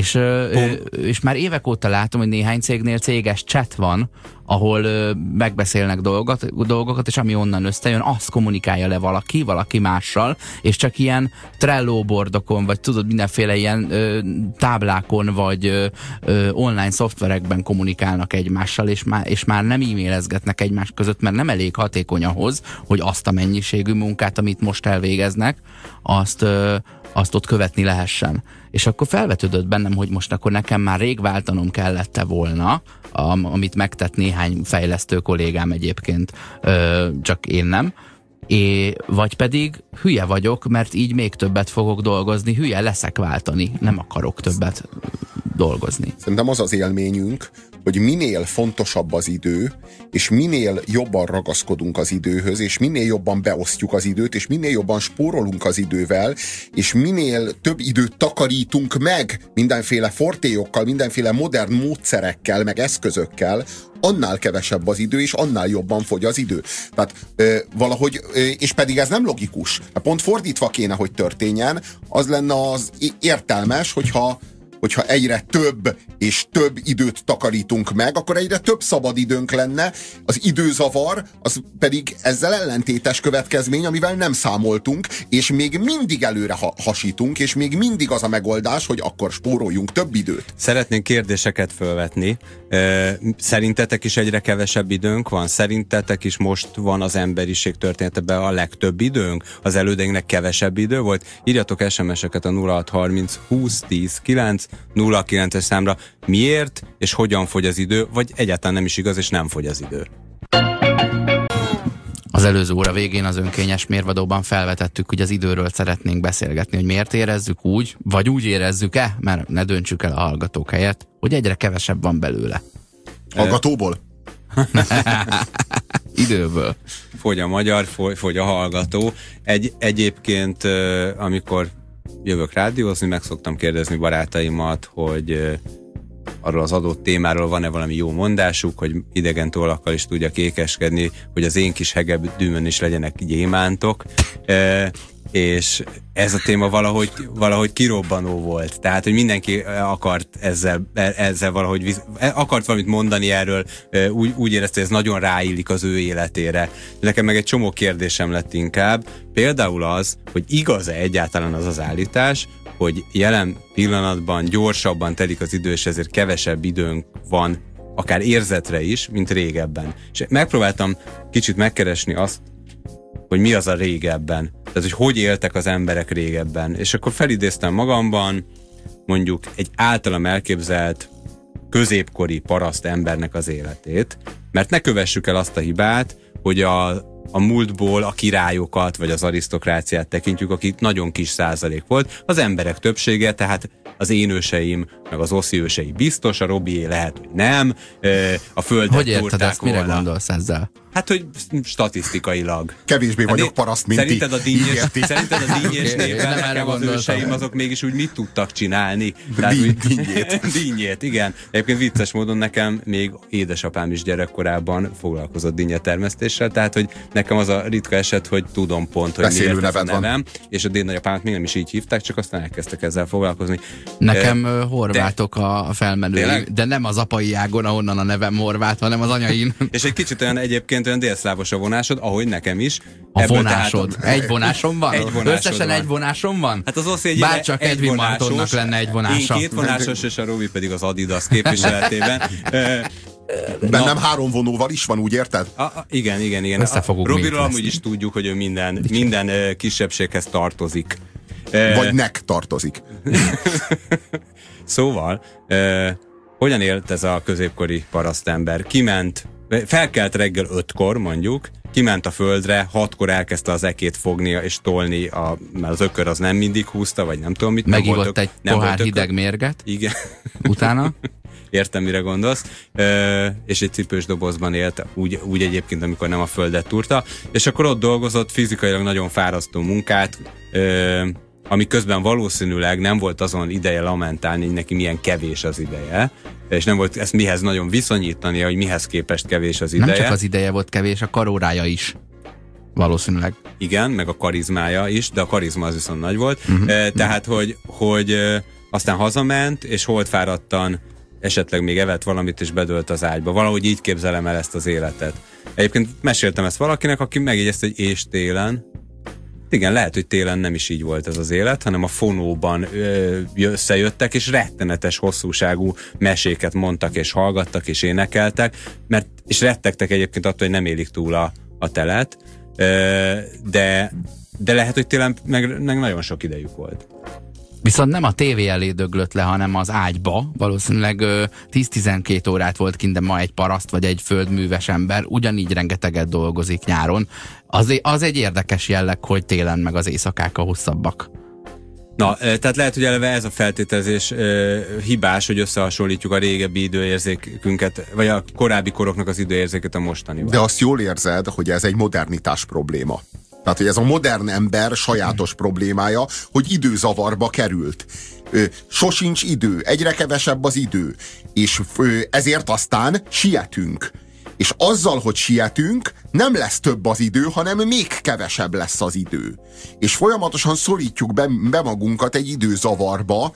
és már évek óta látom, hogy néhány cégnél céges chat van, ahol megbeszélnek dolgokat, és ami onnan összejön, azt kommunikálja le valaki mással, és csak ilyen Trello boardokon, vagy tudod, mindenféle ilyen táblákon, vagy online szoftverekben kommunikálnak egymással, és már nem e-mailezgetnek egymás között, mert nem elég hatékony ahhoz, hogy azt a mennyiségű munkát, amit most elvégeznek, azt ott követni lehessen. És akkor felvetődött bennem, hogy most akkor nekem már rég váltanom kellett volna, amit megtett néhány fejlesztő kollégám egyébként, csak én nem. Vagy pedig hülye vagyok, mert így még többet fogok dolgozni, hülye leszek váltani, nem akarok többet dolgozni. Szerintem az az élményünk, hogy minél fontosabb az idő, és minél jobban ragaszkodunk az időhöz, és minél jobban beosztjuk az időt, és minél jobban spórolunk az idővel, és minél több időt takarítunk meg mindenféle fortélyokkal, mindenféle modern módszerekkel, meg eszközökkel, annál kevesebb az idő, és annál jobban fogy az idő. Tehát valahogy, és pedig ez nem logikus. Pont fordítva kéne, hogy történjen, az lenne az értelmes, hogyha egyre több és több időt takarítunk meg, akkor egyre több szabad időnk lenne, az időzavar, az pedig ezzel ellentétes következmény, amivel nem számoltunk, és még mindig előre hasítunk, és még mindig az a megoldás, hogy akkor spóroljunk több időt. Szeretnénk kérdéseket felvetni. Szerintetek is egyre kevesebb időnk van? Szerintetek is most van az emberiség történetében a legtöbb időnk? Az elődeinknek kevesebb idő volt? Írjatok SMS-eket a 0630 20 10 9 09-es számra. Miért és hogyan fogy az idő, vagy egyáltalán nem is igaz, és nem fogy az idő. Az előző óra végén az önkényes mérvadóban felvetettük, hogy az időről szeretnénk beszélgetni, hogy miért érezzük úgy, vagy úgy érezzük-e, mert ne döntsük el a hallgatók helyett, hogy egyre kevesebb van belőle. Hallgatóból? Időből. Fogy a magyar, fogy a hallgató. Egyébként, amikor jövök rádiózni, meg szoktam kérdezni barátaimat, hogy arról az adott témáról van-e valami jó mondásuk, hogy idegen tollakkal is tudjak ékeskedni, hogy az én kis hegedűmön is legyenek gyémántok, és ez a téma valahogy kirobbanó volt. Tehát, hogy mindenki akart ezzel valahogy akart valamit mondani erről, úgy érezte, hogy ez nagyon ráillik az ő életére. Nekem meg egy csomó kérdésem lett inkább. Például az, hogy igaz-e egyáltalán az az állítás, hogy jelen pillanatban gyorsabban telik az idő, és ezért kevesebb időnk van, akár érzetre is, mint régebben. És megpróbáltam kicsit megkeresni azt, hogy mi az a régebben. Tehát, hogy éltek az emberek régebben. És akkor felidéztem magamban mondjuk egy általam elképzelt középkori paraszt embernek az életét, mert ne kövessük el azt a hibát, hogy a múltból a királyokat, vagy az arisztokráciát tekintjük, aki nagyon kis százalék volt. Az emberek többsége, tehát az én őseim, meg az Oszi ősei biztos, a Robié lehet, hogy nem, a földet hogy érted ezt? Mire gondolsz ezzel? Hát, hogy statisztikailag. Kevésbé vagyok paraszt, mint szerinted a dinnyés névben nekem az őseim azok mégis úgy mit tudtak csinálni? Dinnyét, igen. Egyébként vicces módon nekem még édesapám is gyerekkorában foglalkozott dinnyetermesztéssel, tehát, hogy nekem az a ritka eset, hogy tudom pont, hogy miért ez a nevem, és a dédnagyapámat még nem is így hívták, csak aztán elkezdtek ezzel foglalkozni. Nekem horvátok a felmenői, de nem az apai ágon, ahonnan a nevem horvát, hanem az anyain. És egy kicsit olyan egyébként olyan délszlávos a vonásod, ahogy nekem is. A vonásod? Egy vonásom van? Összesen van. Egy vonásom van? Hát az Oszi bárcsak Edwin Martonnak lenne egy vonása. Én 2 vonásos, és a Robi pedig az Adidas képviseletében. Bennem 3 vonóval is van, úgy érted? Igen. Robiról amúgy is tudjuk, hogy ő minden kisebbséghez tartozik. Vagy nek tartozik. Szóval, hogyan élt ez a középkori parasztember? Felkelt reggel 5-kor mondjuk, kiment a földre, 6-kor elkezdte az ekét fognia és tolni, mert az ökör az nem mindig húzta, vagy nem tudom mit. Megívott egy pohár hideg mérget. Igen. Utána? Értem, mire gondolsz. És egy cipős dobozban élt, úgy egyébként, amikor nem a földet túrta. És akkor ott dolgozott fizikailag nagyon fárasztó munkát, ami közben valószínűleg nem volt azon ideje lamentálni, hogy neki milyen kevés az ideje, és nem volt ezt mihez nagyon viszonyítani, hogy mihez képest kevés az ideje. Nem csak az ideje volt kevés, a karórája is. Valószínűleg. Igen, meg a karizmája is, de a karizma az viszont nagy volt. Tehát, hogy aztán hazament, és holdfáradtan esetleg még evett valamit, és bedőlt az ágyba. Valahogy így képzelem el ezt az életet. Egyébként meséltem ezt valakinek, aki megjegyezte, hogy és télen. Igen, lehet, hogy télen nem is így volt ez az élet, hanem a fonóban összejöttek, és rettenetes hosszúságú meséket mondtak, és hallgattak, és énekeltek, és rettegtek egyébként attól, hogy nem élik túl a telet, de lehet, hogy télen meg nagyon sok idejük volt. Viszont nem a tévé elé döglött le, hanem az ágyba. Valószínűleg 10-12 órát volt kint, de ma egy paraszt vagy egy földműves ember ugyanígy rengeteget dolgozik nyáron. Az egy érdekes jelleg, hogy télen meg az éjszakák a hosszabbak. Na, tehát lehet, hogy eleve ez a feltételezés hibás, hogy összehasonlítjuk a régebbi időérzékünket, vagy a korábbi koroknak az időérzéket a mostanival. De azt jól érzed, hogy ez egy modernitás probléma. Tehát, hogy ez a modern ember sajátos problémája, hogy időzavarba került. Sosincs idő, egyre kevesebb az idő, és ezért aztán sietünk. És azzal, hogy sietünk, nem lesz több az idő, hanem még kevesebb lesz az idő. És folyamatosan szorítjuk be magunkat egy időzavarba,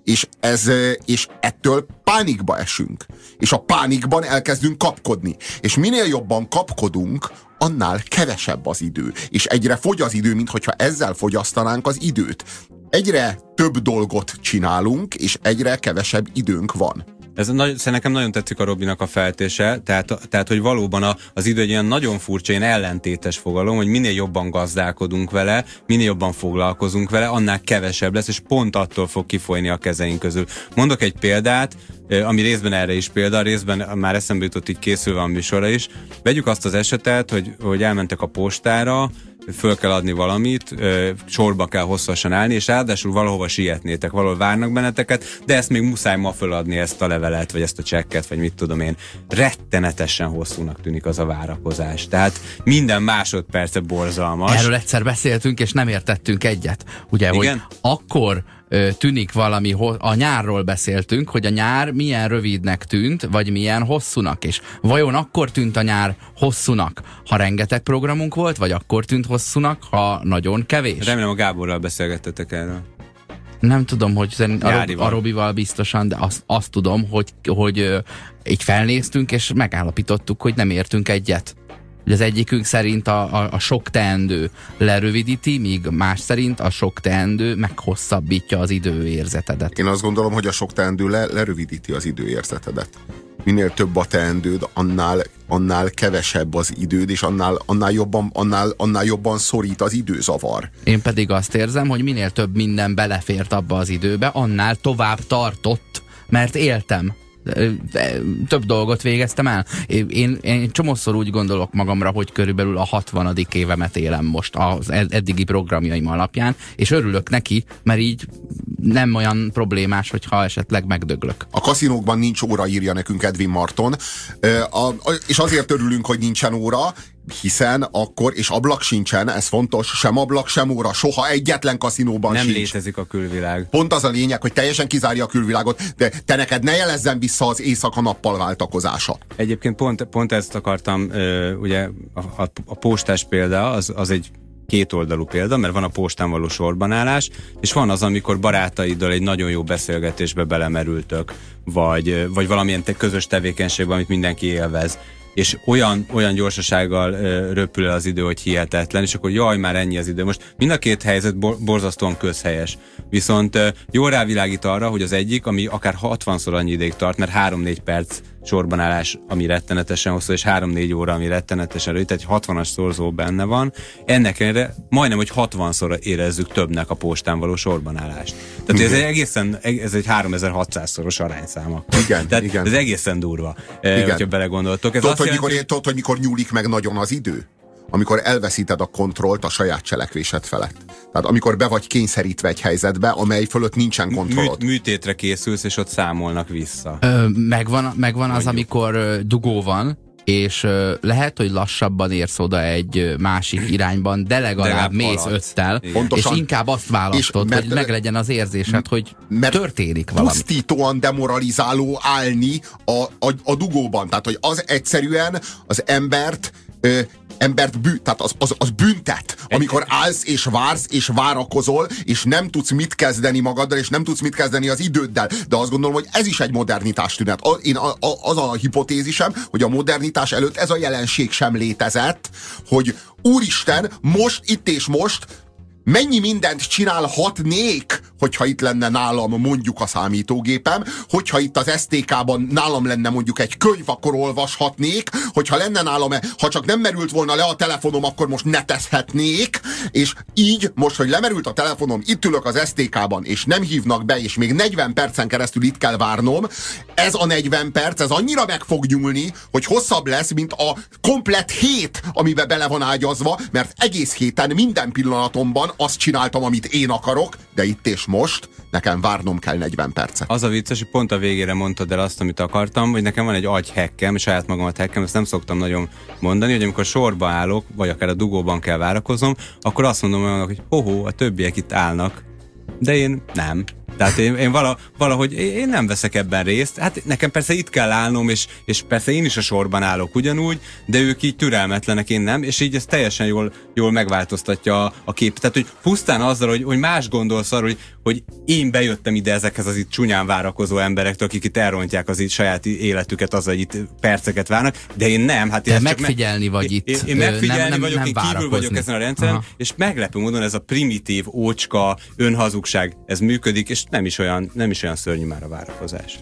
és ettől pánikba esünk. És a pánikban elkezdünk kapkodni. És minél jobban kapkodunk, annál kevesebb az idő. És egyre fogy az idő, minthogyha ezzel fogyasztanánk az időt. Egyre több dolgot csinálunk, és egyre kevesebb időnk van. Nekem nagyon tetszik a Robinak a feltése, tehát hogy valóban az idő egy ilyen nagyon furcsa, ilyen ellentétes fogalom, hogy minél jobban gazdálkodunk vele, minél jobban foglalkozunk vele, annál kevesebb lesz, és pont attól fog kifolyni a kezeink közül. Mondok egy példát, ami részben erre is példa, részben már eszembe jutott így készülve a műsorra is. Vegyük azt az esetet, hogy elmentek a postára, föl kell adni valamit, sorba kell hosszasan állni, és ráadásul valahova sietnétek, valahol várnak benneteket, de ezt még muszáj ma föladni, ezt a levelet, vagy ezt a csekket, vagy mit tudom én. Rettenetesen hosszúnak tűnik az a várakozás. Tehát minden másodperce borzalmas. Erről egyszer beszéltünk, és nem értettünk egyet. Ugye, igen? Hogy akkor tűnik valami, a nyárról beszéltünk, hogy a nyár milyen rövidnek tűnt, vagy milyen hosszúnak, és vajon akkor tűnt a nyár hosszúnak, ha rengeteg programunk volt, vagy akkor tűnt hosszúnak, ha nagyon kevés? Remélem a Gáborral beszélgettetek erről. Nem tudom, hogy a Robival biztosan, de azt tudom, hogy így felnéztünk, és megállapítottuk, hogy nem értünk egyet. Az egyikünk szerint a sok teendő lerövidíti, míg más szerint a sok teendő meghosszabbítja az időérzetedet. Én azt gondolom, hogy a sok teendő lerövidíti az időérzetedet. Minél több a teendőd, annál kevesebb az időd, és annál jobban szorít az időzavar. Én pedig azt érzem, hogy minél több minden belefért abba az időbe, annál tovább tartott, mert éltem. Több dolgot végeztem el. Én csomószor úgy gondolok magamra, hogy körülbelül a 60. évemet élem most az eddigi programjaim alapján, és örülök neki, mert így nem olyan problémás, hogyha esetleg megdöglök. A kaszinókban nincs óra, írja nekünk Edwin Marton, és azért örülünk, hogy nincsen óra, hiszen akkor, és ablak sincsen, ez fontos, sem ablak, sem óra, soha egyetlen kaszinóban nem sincs. létezik a külvilág. Pont az a lényeg, hogy teljesen kizárja a külvilágot, de te neked ne jelezzen vissza az éjszaka-nappal váltakozása. Egyébként pont ezt akartam, ugye a postás példa, az egy kétoldalú példa, mert van a postán való sorbanállás, és van az, amikor barátaiddal egy nagyon jó beszélgetésbe belemerültök, vagy valamilyen közös tevékenységben, amit mindenki élvez. És olyan gyorsasággal röpül el az idő, hogy hihetetlen, és akkor jaj, már ennyi az idő. Most mind a két helyzet borzasztóan közhelyes. Viszont jól rávilágít arra, hogy az egyik, ami akár 60-szor annyi ideig tart, mert 3-4 perc sorbanállás, ami rettenetesen hosszú, és 3-4 óra, ami rettenetesen rövid, tehát egy 60-as szorzó benne van. Ennek ellenére majdnem, hogy 60-szor érezzük többnek a postán való sorbanállást. Tehát ez egy 3600-szoros arányszáma. Igen, tehát igen. Ez egészen durva, hogyha belegondoltok. Tudod, hogy mikor nyúlik meg nagyon az idő? Amikor elveszíted a kontrollt a saját cselekvésed felett. Tehát amikor be vagy kényszerítve egy helyzetbe, amely fölött nincsen kontrollod. Műtétre készülsz, és ott számolnak vissza. Megvan az, amikor dugó van, és lehet, hogy lassabban érsz oda egy másik irányban, de legalább mész 5-tel, és inkább azt választod, hogy meglegyen az érzésed, hogy történik valami. Pusztítóan demoralizáló állni a dugóban. Tehát, hogy az egyszerűen az embert tehát az büntet, amikor állsz és vársz és várakozol, és nem tudsz mit kezdeni magaddal, és nem tudsz mit kezdeni az időddel. De azt gondolom, hogy ez is egy modernitás tünet. Az a hipotézisem, hogy a modernitás előtt ez a jelenség sem létezett, hogy úristen, most, itt és most mennyi mindent csinálhatnék, hogyha itt lenne nálam mondjuk a számítógépem, hogyha itt az STK-ban nálam lenne mondjuk egy könyv, akkor olvashatnék, hogyha lenne nálam, ha csak nem merült volna le a telefonom, akkor most netezhetnék, és így most, hogy lemerült a telefonom, itt ülök az STK-ban, és nem hívnak be, és még 40 percen keresztül itt kell várnom, ez a 40 perc, ez annyira meg fog nyúlni, hogy hosszabb lesz, mint a komplett hét, amiben bele van ágyazva, mert egész héten minden pillanatomban azt csináltam, amit én akarok, de itt és most nekem várnom kell 40 percet. Az a vicces, hogy pont a végére mondtad el azt, amit akartam, hogy nekem van egy agyhekkem, saját magamat hekkem, ezt nem szoktam nagyon mondani, hogy amikor sorba állok, vagy akár a dugóban kell várakoznom, akkor azt mondom olyanok, hogy a többiek itt állnak, de én nem. Tehát én valahogy én nem veszek ebben részt. Hát nekem persze itt kell állnom, és persze én is a sorban állok ugyanúgy, de ők így türelmetlenek, én nem, és így ez teljesen jól megváltoztatja a kép. Tehát, hogy pusztán azzal, hogy más gondolsz arról, hogy én bejöttem ide ezekhez az itt csúnyán várakozó emberektől, akik itt elrontják az itt saját életüket azzal, hogy itt perceket várnak, de én nem. Hát én megfigyelni vagy itt. Én megfigyelni nem vagyok, én kívül vagyok ezen a rendszeren, és meglepő módon ez a primitív, ócska, önhazugság, ez működik, és nem is olyan szörnyű már a várakozás.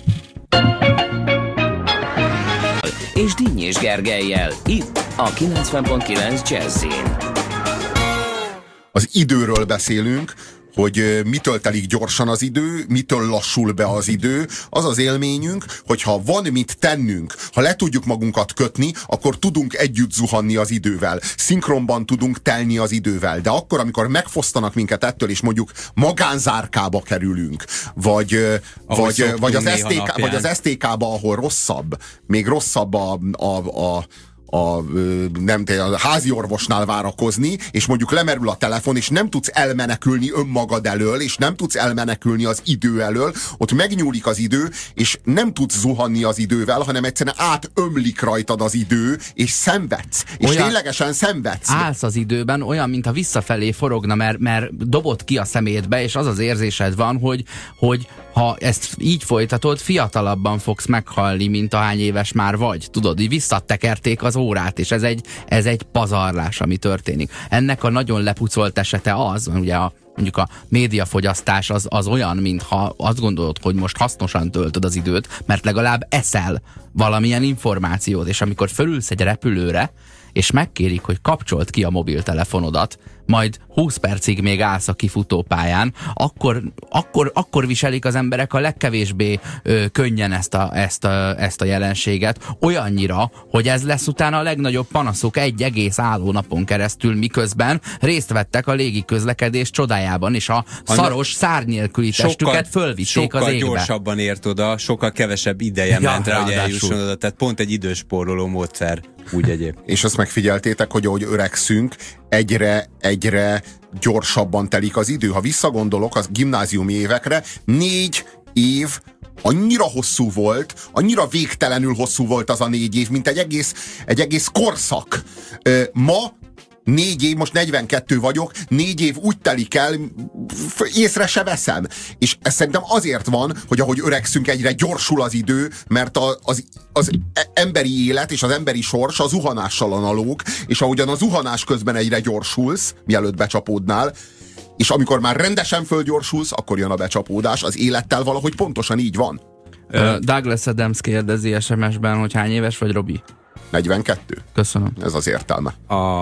És Dinnyés Gergellyel, itt a 90.9 Jazzin. Az időről beszélünk, hogy mitől telik gyorsan az idő, mitől lassul be az idő. Az az élményünk, hogy ha van mit tennünk, ha le tudjuk magunkat kötni, akkor tudunk együtt zuhanni az idővel. Szinkronban tudunk telni az idővel. De akkor, amikor megfosztanak minket ettől, és mondjuk magánzárkába kerülünk, vagy az STK-ba, ahol rosszabb, még rosszabb a házi orvosnál várakozni, és mondjuk lemerül a telefon, és nem tudsz elmenekülni önmagad elől, és nem tudsz elmenekülni az idő elől, ott megnyúlik az idő, és nem tudsz zuhanni az idővel, hanem egyszerűen átömlik rajtad az idő, és szenvedsz. És olyan, ténylegesen szenvedsz. Állsz az időben, olyan, mintha visszafelé forogna, mert dobott ki a szemétbe, és az az érzésed van, hogy ha ezt így folytatod, fiatalabban fogsz meghalni, mint ahány éves már vagy. Tudod, így visszatekerték az órát, és ez egy pazarlás, ami történik. Ennek a nagyon lepucolt esete az, ugye mondjuk a médiafogyasztás az olyan, mintha azt gondolod, hogy most hasznosan töltöd az időt, mert legalább eszel valamilyen információt, és amikor fölülsz egy repülőre, és megkérik, hogy kapcsold ki a mobiltelefonodat, majd 20 percig még állsz a kifutópályán, akkor viselik az emberek a legkevésbé könnyen ezt a jelenséget, olyannyira, hogy ez lesz utána a legnagyobb panaszuk egy egész állónapon keresztül, miközben részt vettek a légiközlekedés csodájában, és a szaros szár nélküli testüket fölvitték az égbe. Sokkal gyorsabban ért oda, sokkal kevesebb ideje ment rá, hogy eljusson oda, tehát pont egy időspóroló módszer. Úgy egyéb. És azt megfigyeltétek, hogy ahogy öregszünk, egyre gyorsabban telik az idő. Ha visszagondolok az gimnáziumi évekre, 4 év annyira hosszú volt, annyira végtelenül hosszú volt az a 4 év, mint egy egész korszak. Ma 4 év, most 42 vagyok, 4 év úgy telik el, észre se veszem. És ez szerintem azért van, hogy ahogy öregszünk, egyre gyorsul az idő, mert az emberi élet és az emberi sors a zuhanással analóg, és ahogyan a zuhanás közben egyre gyorsulsz, mielőtt becsapódnál, és amikor már rendesen fölgyorsulsz, akkor jön a becsapódás. Az élettel valahogy pontosan így van. Douglas Adams kérdezi SMS-ben, hogy hány éves vagy, Robi? 42. Köszönöm. Ez az értelme.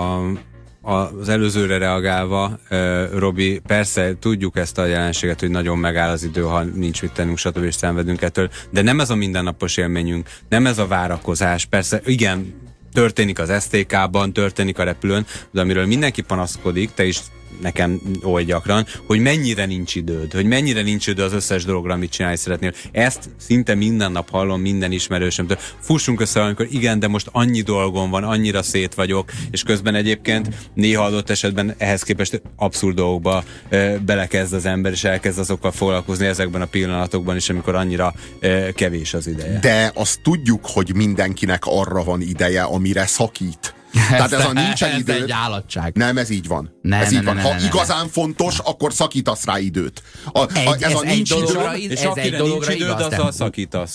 Az előzőre reagálva, Robi, persze tudjuk ezt a jelenséget, hogy nagyon megáll az idő, ha nincs mit tennünk, stb. És szenvedünk ettől, de nem ez a mindennapos élményünk, nem ez a várakozás. Persze, igen, történik az STK-ban, történik a repülőn, de amiről mindenki panaszkodik, te is nekem oly gyakran, hogy mennyire nincs időd, hogy mennyire nincs idő az összes dologra, amit csinálni szeretnél. Ezt szinte minden nap hallom minden ismerősömtől. Fussunk össze, amikor igen, de most annyi dolgom van, annyira szét vagyok, és közben egyébként néha adott esetben ehhez képest abszurd dolgokba belekezd az ember, és elkezd azokkal foglalkozni ezekben a pillanatokban is, amikor annyira kevés az ideje. De azt tudjuk, hogy mindenkinek arra van ideje, amire szakít. Tehát ez a nincsen idő. Ez egy állatság. Nem, ez így van. Ez így van. Ha igazán fontos, akkor szakítasz rá időt. Ez a nincs idő. És akire nincs időd, azzal szakítasz.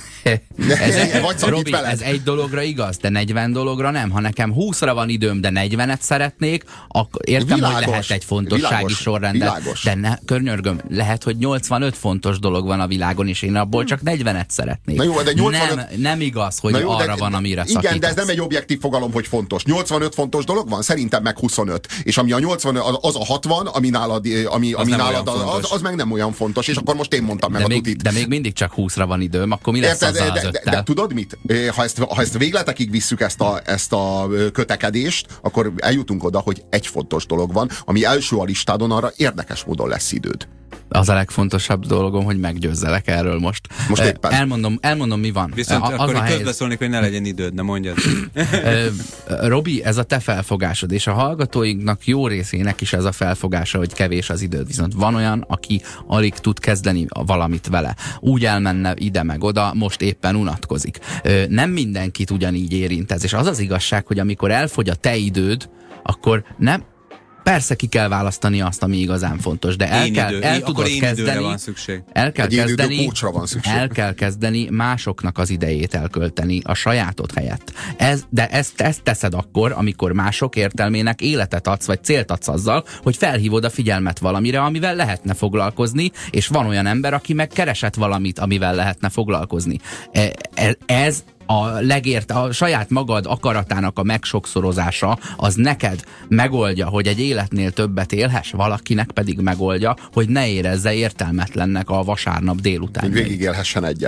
Robi, ez egy dologra igaz, de 40 dologra nem. Ha nekem 20-ra van időm, de 40-et szeretnék, akkor értem, hogy lehet egy fontossági sorrendet. De könyörgöm, lehet, hogy 85 fontos dolog van a világon, és én abból csak 40-et szeretnék. Jó, de 85... nem igaz, hogy jó, arra van, amire szakítasz. Igen, de ez nem egy objektív fogalom, hogy fontos. 85 fontos dolog van? Szerintem meg 25. És ami a 80, az a 60, ami nálad, az meg nem olyan fontos. És akkor most én mondtam meg a tutit. De még mindig csak 20-ra van időm, akkor mi lesz de tudod mit? Ha ezt végletekig visszük ezt a kötekedést, akkor eljutunk oda, hogy egy fontos dolog van, ami első a listádon, arra érdekes módon lesz időd. Az a legfontosabb dolgom, hogy meggyőzzelek erről most. Most éppen. Elmondom, mi van. Viszont akkor közbeszólnék, hogy ne legyen időd, de mondjad. Robi, ez a te felfogásod, és a hallgatóinknak jó részének is ez a felfogása, hogy kevés az időd. Viszont van olyan, aki alig tud kezdeni valamit vele. Úgy elmenne ide meg oda, most éppen unatkozik. Nem mindenkit ugyanígy érint ez, és az az igazság, hogy amikor elfogy a te időd, akkor nem... Persze ki kell választani azt, ami igazán fontos, de el tudod kezdeni, van szükség. El kell kezdeni másoknak az idejét elkölteni a sajátod helyett. De ezt teszed akkor, amikor mások értelmének életet adsz, vagy célt adsz azzal, hogy felhívod a figyelmet valamire, amivel lehetne foglalkozni, és van olyan ember, aki meg keresett valamit, amivel lehetne foglalkozni. Ez a saját magad akaratának a megsokszorozása az neked megoldja, hogy egy életnél többet élhess, valakinek pedig megoldja, hogy ne érezze értelmetlennek a vasárnap délután. Végigélhessen egyet.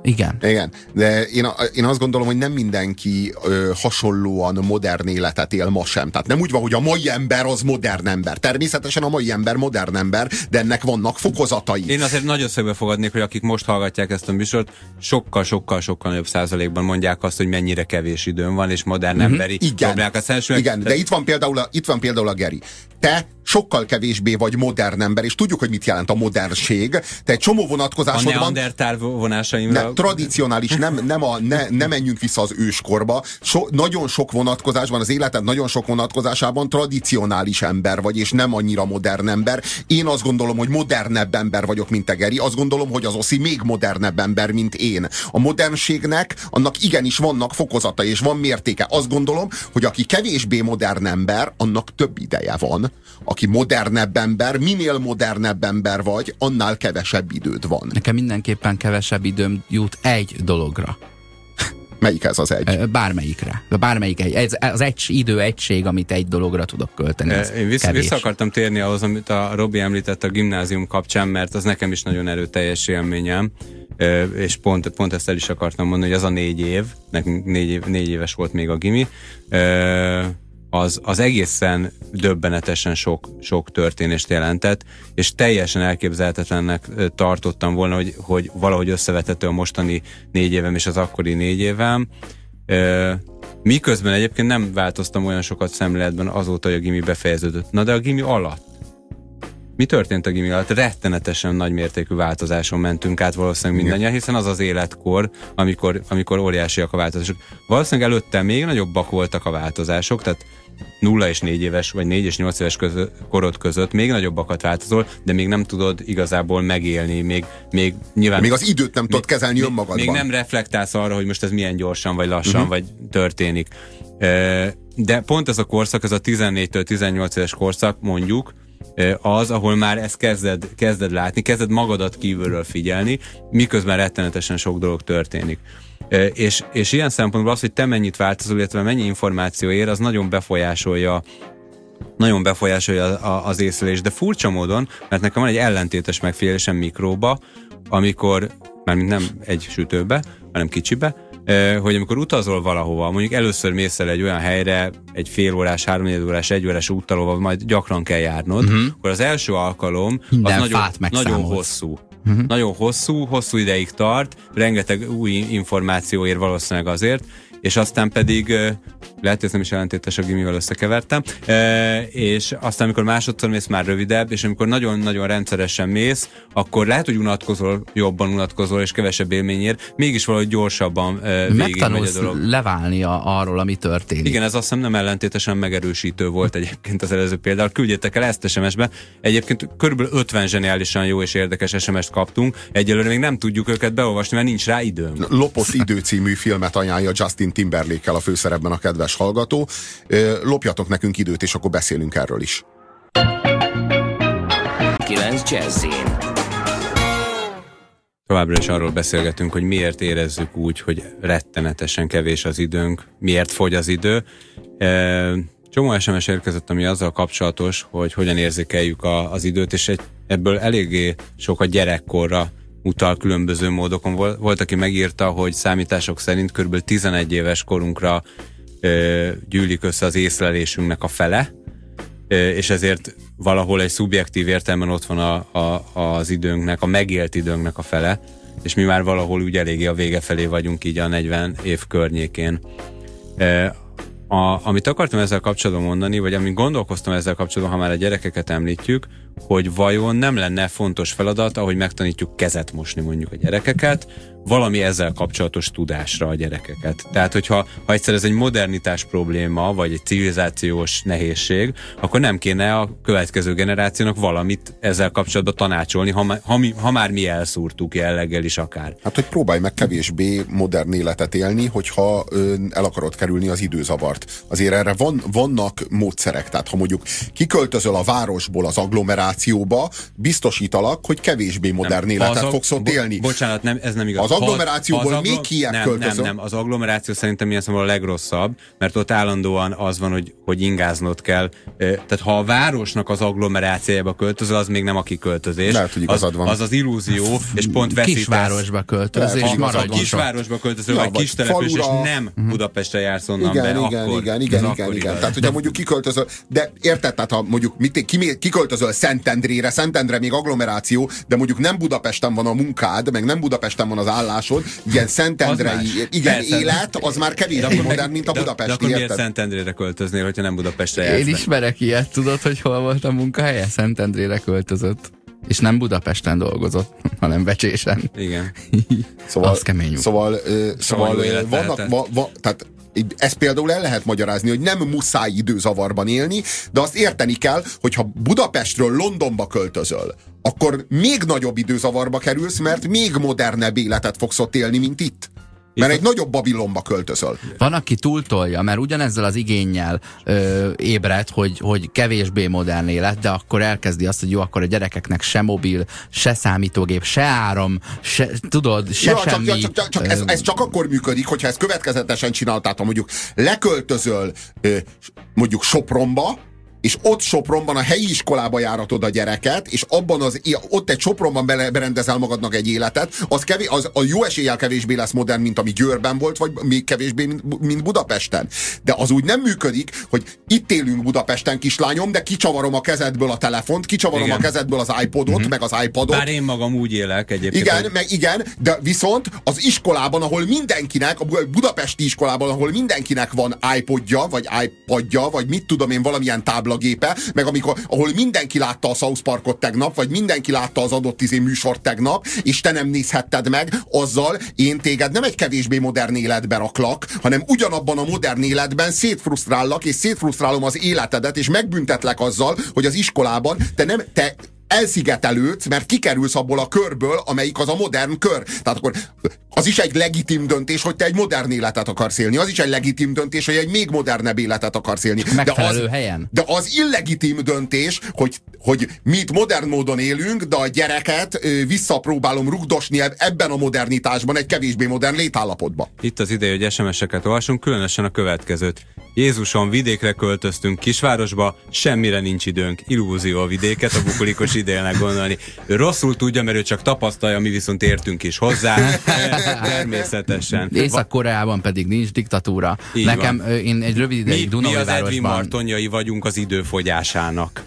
Igen. Igen, de én azt gondolom, hogy nem mindenki hasonlóan modern életet él ma sem. Tehát nem úgy van, hogy a mai ember az modern ember. Természetesen a mai ember modern ember, de ennek vannak fokozatai. Én azért nagyon szögbe fogadnék, hogy akik most hallgatják ezt a műsort, sokkal nagyobb százalékban mondják azt, hogy mennyire kevés időm van, és modern emberi problémákat szembesülnek. Igen, de itt van például a Geri. Te sokkal kevésbé vagy modern ember, és tudjuk, hogy mit jelent a modernség. Te egy csomó vonatkozásod van. A neandertál vonásaimra. Tradicionális, ne menjünk vissza az őskorba. Nagyon sok vonatkozásban, az életed nagyon sok vonatkozásában tradicionális ember vagy, és nem annyira modern ember. Én azt gondolom, hogy modernebb ember vagyok, mint te, Geri. Azt gondolom, hogy az Oszi még modernebb ember, mint én. A modernségnek, annak igenis vannak fokozatai, és van mértéke. Azt gondolom, hogy aki kevésbé modern ember, annak több ideje van. Aki modernebb ember, minél modernebb ember vagy, annál kevesebb időd van. Nekem mindenképpen kevesebb időm jut egy dologra. Melyik ez az egy? Bármelyikre. Bármelyik az idő egység, amit egy dologra tudok költeni. Én vissza akartam térni ahhoz, amit a Robi említett a gimnázium kapcsán, mert az nekem is nagyon erőteljes élményem. És pont ezt el is akartam mondani, hogy az a 4 év, nekünk 4 éves volt még a gimi, az egészen döbbenetesen sok történést jelentett, és teljesen elképzelhetetlennek tartottam volna, hogy valahogy összevethető a mostani 4 évem és az akkori 4 évem. Miközben egyébként nem változtam olyan sokat szemléletben azóta, hogy a gimi befejeződött. Na de a gimi alatt? Mi történt a gimi alatt? Rettenetesen nagymértékű változáson mentünk át valószínűleg mindannyian, hiszen az az életkor, amikor óriásiak a változások. Valószínűleg előtte még nagyobbak voltak a változások, tehát 0 és 4 éves, vagy 4 és 8 éves korod között még nagyobbakat változol, de még nem tudod igazából megélni, még nyilván... Még az időt nem tudod kezelni önmagadban. Még nem reflektálsz arra, hogy most ez milyen gyorsan, vagy lassan, vagy történik. De pont ez a korszak, ez a 14-től 18 éves korszak, mondjuk, az, ahol már ezt kezded látni, kezded magadat kívülről figyelni, miközben rettenetesen sok dolog történik. És ilyen szempontból az, hogy te mennyit változol, illetve mennyi információ ér, az nagyon befolyásolja az észlelés, de furcsa módon, mert nekem van egy ellentétes megfigyelésem mikróba, amikor, mármint nem egy sütőbe, hanem kicsibe, hogy amikor utazol valahova, mondjuk először mész el egy olyan helyre, egy fél órás, 3-4 órás, 1 órás úttal, ahol majd gyakran kell járnod, akkor az első alkalom az nagyon hosszú. Nagyon hosszú ideig tart, rengeteg új információ ér valószínűleg azért, és aztán pedig, lehet, hogy ez nem is ellentétes a gimivel összekevertem, és aztán amikor másodszor mész, már rövidebb, és amikor nagyon-nagyon rendszeresen mész, akkor lehet, hogy jobban unatkozol, és kevesebb élmény ér, mégis valahogy gyorsabban végigmegy a dolog. Leválni arról, ami történik. Igen, ez azt hiszem nem ellentétesen megerősítő volt egyébként az előző például. Küldjétek el ezt SMS-be. Egyébként körülbelül 50 zseniálisan jó és érdekes SMS-t kaptunk. Egyelőre még nem tudjuk őket beolvasni, mert nincs rá időm. Lopott idő című filmet ajánlja Justin Timberlake-kel a főszerepben a kedves hallgató. Lopjatok nekünk időt, és akkor beszélünk erről is. 9 Jazzin. Továbbra is arról beszélgetünk, hogy miért érezzük úgy, hogy rettenetesen kevés az időnk, miért fogy az idő. Csomó SMS érkezett, ami azzal kapcsolatos, hogy hogyan érzékeljük az időt, és ebből eléggé sok a gyerekkorra utal különböző módokon. Volt, aki megírta, hogy számítások szerint kb. 11 éves korunkra gyűlik össze az észlelésünknek a fele, és ezért valahol egy szubjektív értelemben ott van az időnknek, a megélt időnknek a fele, és mi már valahol úgy eléggé a vége felé vagyunk így a 40 év környékén. Amit akartam ezzel kapcsolatban mondani, vagy amit gondolkoztam ezzel kapcsolatban, ha már a gyerekeket említjük, hogy vajon nem lenne fontos feladat, ahogy megtanítjuk kezet mosni mondjuk a gyerekeket, valami ezzel kapcsolatos tudásra a gyerekeket. Tehát, hogyha egyszer ez egy modernitás probléma, vagy egy civilizációs nehézség, akkor nem kéne a következő generációnak valamit ezzel kapcsolatban tanácsolni, ha már mi elszúrtuk jelleggel is akár. Hát, hogy próbálj meg kevésbé modern életet élni, hogyha el akarod kerülni az időzavart. Azért erre vannak módszerek, tehát ha mondjuk kiköltözöl a városból az agglomerációba, agglomerációba biztosítalak, hogy kevésbé modern életet fogsz ott élni. Bocsánat, ez nem igaz. Az agglomerációból még kiek költözöl? Nem, az agglomeráció szerintem ilyen szemben a legrosszabb, mert ott állandóan az van, hogy ingáznod kell. Tehát ha a városnak az agglomerációjába költözöl, az még nem a kiköltözés. Lehet, hogy igazad van. Az illúzió, és pont veszítesz. Kisvárosba költözés, és maradj. Kisvárosba költözöl, vagy kis település, és nem Budapestre jársz onnan igen. Tehát, hogyha mondjuk kiköltözöl, de érted, tehát ha mondjuk kiköltözöl Szentendre még agglomeráció, de mondjuk nem Budapesten van a munkád, meg nem Budapesten van az állásod, ilyen szentendrei élet, az már kevésbé modern, mint a budapesti. De akkor miért Szentendrére költöznél, hogyha nem Budapestre jársz? Én ismerek ilyet, tudod, hogy hol volt a munkahelye? Szentendrére költözött. És nem Budapesten dolgozott, hanem Becsésen. Igen. Szóval, az kemény. Szóval tehát ezt például el lehet magyarázni, hogy nem muszáj időzavarban élni, de azt érteni kell, hogyha Budapestről Londonba költözöl, akkor még nagyobb időzavarba kerülsz, mert még modernebb életet fogsz ott élni, mint itt. Mert egy nagyobb Babilonba költözöl. Van, aki túltolja, mert ugyanezzel az igénnyel ébred, hogy kevésbé modern élet, de akkor elkezdi azt, hogy jó, akkor a gyerekeknek se mobil, se számítógép, se áram, se, tudod, se semmi. Ez csak akkor működik, hogyha ezt következetesen csinálod. Tehát ha mondjuk leköltözöl mondjuk Sopronba, és ott Sopronban a helyi iskolába járatod a gyereket, és ott egy Sopronban berendezel magadnak egy életet, az a jó eséllyel kevésbé lesz modern, mint ami Győrben volt, vagy még kevésbé, mint Budapesten. De az úgy nem működik, hogy itt élünk Budapesten, kislányom, de kicsavarom a kezedből a telefont, kicsavarom a kezedből az iPodot, meg az iPadot. Bár én magam úgy élek egyébként. Igen, de viszont az iskolában, ahol mindenkinek, a budapesti iskolában, ahol mindenkinek van iPodja, vagy iPadja, vagy mit tudom én, valamilyen táblagépe, meg ahol mindenki látta a South Parkot tegnap, vagy mindenki látta az adott műsort tegnap, és te nem nézhetted meg, azzal én téged nem egy kevésbé modern életbe raklak, hanem ugyanabban a modern életben szétfrusztrállak, és szétfrusztrálom az életedet, és megbüntetlek azzal, hogy az iskolában te elszigetelődsz, mert kikerülsz abból a körből, amelyik az a modern kör. Tehát akkor az is egy legitim döntés, hogy te egy modern életet akarsz élni. Az is egy legitim döntés, hogy egy még modernebb életet akarsz élni. Megfelelő helyen. De az illegitim döntés, hogy mi itt modern módon élünk, de a gyereket visszapróbálom rugdosni ebben a modernitásban, egy kevésbé modern létállapotba. Itt az ideje, hogy SMS-eket olvasunk, különösen a következőt. Jézuson, vidékre költöztünk, kisvárosba, semmire nincs időnk. Illúzió a vidéket, a bukolikos idélnek gondolni. Ő rosszul tudja, mert ő csak tapasztalja, mi viszont értünk is hozzá. Természetesen. Észak-Koreában pedig nincs diktatúra. Így nekem, én egy rövid ideig Dunaújvárosban... Mi az Edwin Martonjai vagyunk az időfogyásának.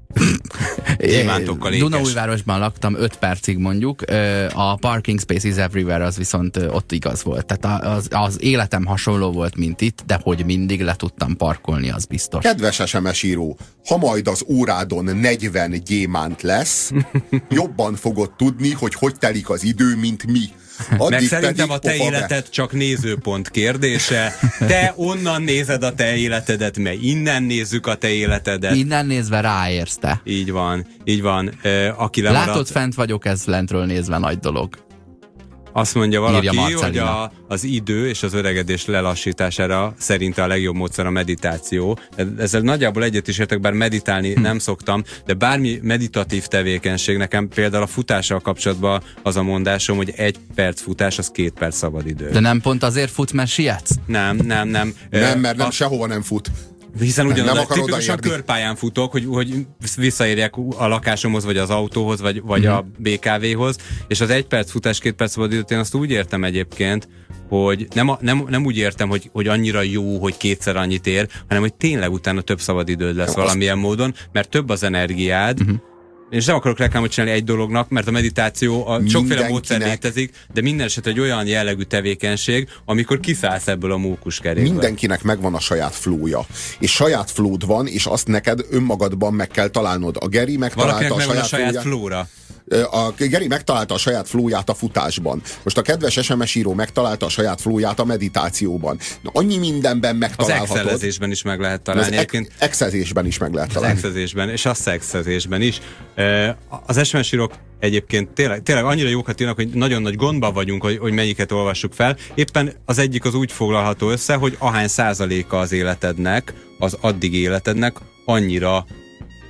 Dunaújvárosban laktam 5 percig mondjuk, a parking space is everywhere az viszont ott igaz volt. Tehát az életem hasonló volt, mint itt, de hogy mindig le tudtam parkolni, az biztos. Kedves SMS író, ha majd az órádon 40 gyémánt lesz, jobban fogod tudni, hogy telik az idő, mint mi. Meg szerintem a te életed csak nézőpont kérdése. Te onnan nézed a te életedet, mert innen nézzük a te életedet. Innen nézve ráérsz te. Így van, így van. Aki lemaradt... Látod, fent vagyok, ez lentről nézve nagy dolog. Azt mondja valaki, hogy az idő és az öregedés lelassítására szerinte a legjobb módszer a meditáció. Ezzel nagyjából egyet is értek, bár meditálni nem szoktam, de bármi meditatív tevékenység, nekem például a futással kapcsolatban az a mondásom, hogy 1 perc futás, az 2 perc szabadidő. De nem pont azért fut, mert sietsz? Nem. Nem, mert sehova nem fut. Hiszen ugyanaz tipikusan körpályán futok, hogy visszaérjek a lakásomhoz, vagy az autóhoz, vagy a BKV-hoz, és az 1 perc futás, 2 perc szabadidőt én azt úgy értem egyébként, hogy nem úgy értem, hogy annyira jó, hogy 2-szer annyit ér, hanem hogy tényleg utána több szabadidőd lesz valamilyen módon, mert több az energiád, és nem akarok reklámot csinálni egy dolognak, mert a meditáció, sokféle módszer létezik, de minden esetre egy olyan jellegű tevékenység, amikor kiszállsz ebből a mókuskerékből. Mindenkinek megvan a saját flója. És saját flód van, és azt neked önmagadban meg kell találnod. A Geri megtalálta a saját flóra. A Geri megtalálta a saját flóját a futásban. Most a kedves SMS író megtalálta a saját flóját a meditációban. Annyi mindenben megtalálhatod. Az excelezésben is meg lehet találni. Az exezésben is meg lehet találni. Az exezésben és a szexezésben is. Az SMS írók egyébként tényleg annyira jókat írnak, hogy nagyon nagy gondban vagyunk, hogy melyiket olvassuk fel. Éppen az egyik az úgy foglalható össze, hogy ahány százaléka az életednek, az addig életednek annyira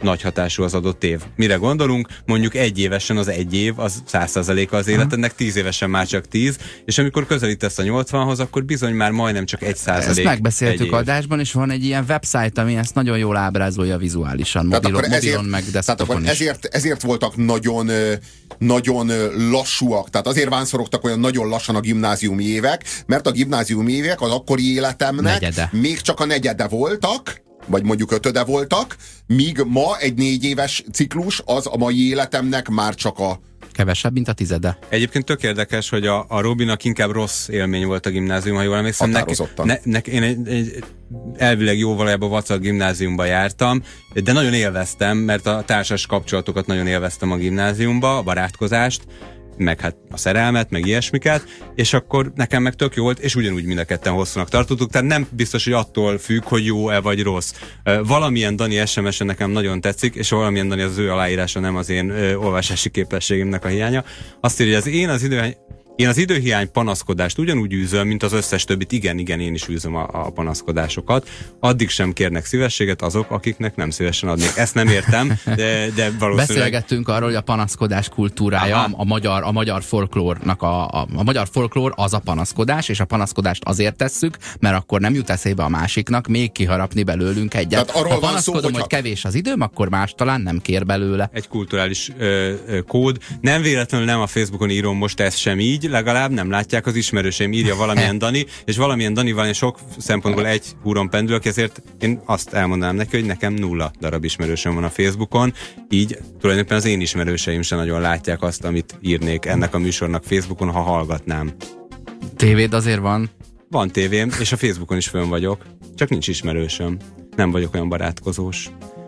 nagy hatású az adott év. Mire gondolunk? Mondjuk egyévesen az egy év, az 100%-a az életednek, 10 évesen már csak 10, és amikor közelítesz a 80-hoz, akkor bizony már majdnem csak 1%. Ezt megbeszéltük adásban, és van egy ilyen website, ami ezt nagyon jól ábrázolja vizuálisan, mobilon meg desktopon is. Ezért voltak nagyon lassúak, tehát azért vánszorogtak olyan nagyon lassan a gimnáziumi évek, mert a gimnáziumi évek az akkori életemnek még csak a negyede voltak, vagy mondjuk 5 voltak, míg ma egy 4 éves ciklus az a mai életemnek már csak a kevesebb, mint a 10. Egyébként tök érdekes, hogy a Robinak inkább rossz élmény volt a gimnázium, ha jól emlékszem. Én elvileg jó valójában vacak gimnáziumba jártam, de nagyon élveztem, mert a társas kapcsolatokat nagyon élveztem a gimnáziumba, a barátkozást, meg hát a szerelmet, meg ilyesmiket, és akkor nekem meg tök jó volt, és ugyanúgy mind a ketten hosszúnak tartottuk, tehát nem biztos, hogy attól függ, hogy jó-e vagy rossz. Valamilyen Dani SMS-e nekem nagyon tetszik, és valamilyen Dani az ő aláírása, nem az én olvasási képességemnek a hiánya. Azt írja, hogy én az időhiány panaszkodást ugyanúgy űzöm, mint az összes többit. Igen, én is űzöm a panaszkodásokat. Addig sem kérnek szívességet azok, akiknek nem szívesen adnék. Ezt nem értem, de valószínűleg... Beszélgettünk arról, hogy a panaszkodás kultúrája a magyar folklórnak a magyar folklór az a panaszkodás, és a panaszkodást azért tesszük, mert akkor nem jut eszébe a másiknak még kiharapni belőlünk egyet. Ha panaszkodom, hogy kevés az időm, akkor más talán nem kér belőle. Egy kulturális kód. Nem véletlenül nem a Facebookon írom most ezt sem így, legalább nem látják az ismerőseim, írja valamilyen Dani, és valamilyen Danival én sok szempontból egy húron pendülök, ezért én azt elmondanám neki, hogy nekem 0 darab ismerősöm van a Facebookon, így tulajdonképpen az én ismerőseim sem nagyon látják azt, amit írnék ennek a műsornak Facebookon, ha hallgatnám. Tévéd azért van? Van tévém, és a Facebookon is fönn vagyok, csak nincs ismerősöm. Nem vagyok olyan barátkozós.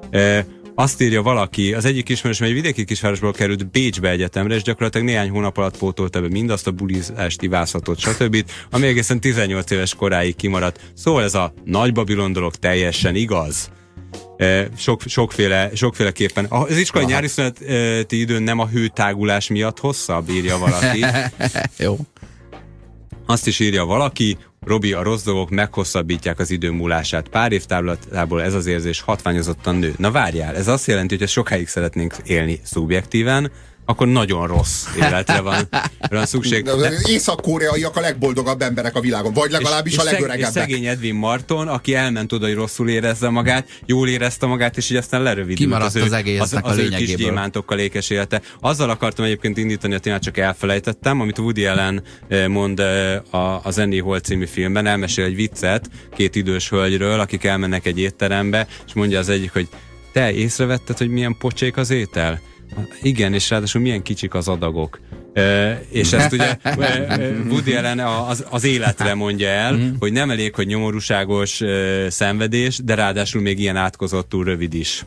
Azt írja valaki, az egyik ismerősöm egy vidéki kisvárosból került Bécsbe egyetemre, és gyakorlatilag néhány hónap alatt pótolta be mindazt a bulizást, ivászatot, stb., ami egészen 18 éves koráig kimaradt. Szóval ez a Nagy Babilon dolog teljesen igaz. Sokféleképpen. Az iskolai nyári szüneti időn nem a hőtágulás miatt hosszabb, írja valaki. Jó. Azt is írja valaki, Robi, a rossz dolgok meghosszabbítják az idő múlását. Pár év távlatából ez az érzés hatványozottan nő. Na várjál, ez azt jelenti, hogy ha sokáig szeretnénk élni szubjektíven, akkor nagyon rossz életre van szükség. Az észak-koreaiak a legboldogabb emberek a világon, vagy legalábbis a legöregebbek. És szegény Edwin Marton, aki elment oda, hogy rosszul érezze magát, jól érezte magát, és így aztán lerövidült az ő kis gyémántokkal ékes élete. Azzal akartam egyébként indítani a témát, csak elfelejtettem, amit Woody Allen mond az Annie Hall című filmben, elmesél egy viccet 2 idős hölgyről, akik elmennek egy étterembe, és mondja az egyik, hogy te észrevetted, hogy milyen pocsék az étel? Igen, és ráadásul milyen kicsik az adagok. És ezt ugye Woody Allen az életre mondja el, hogy nem elég, hogy nyomorúságos szenvedés, de ráadásul még ilyen átkozottul rövid is.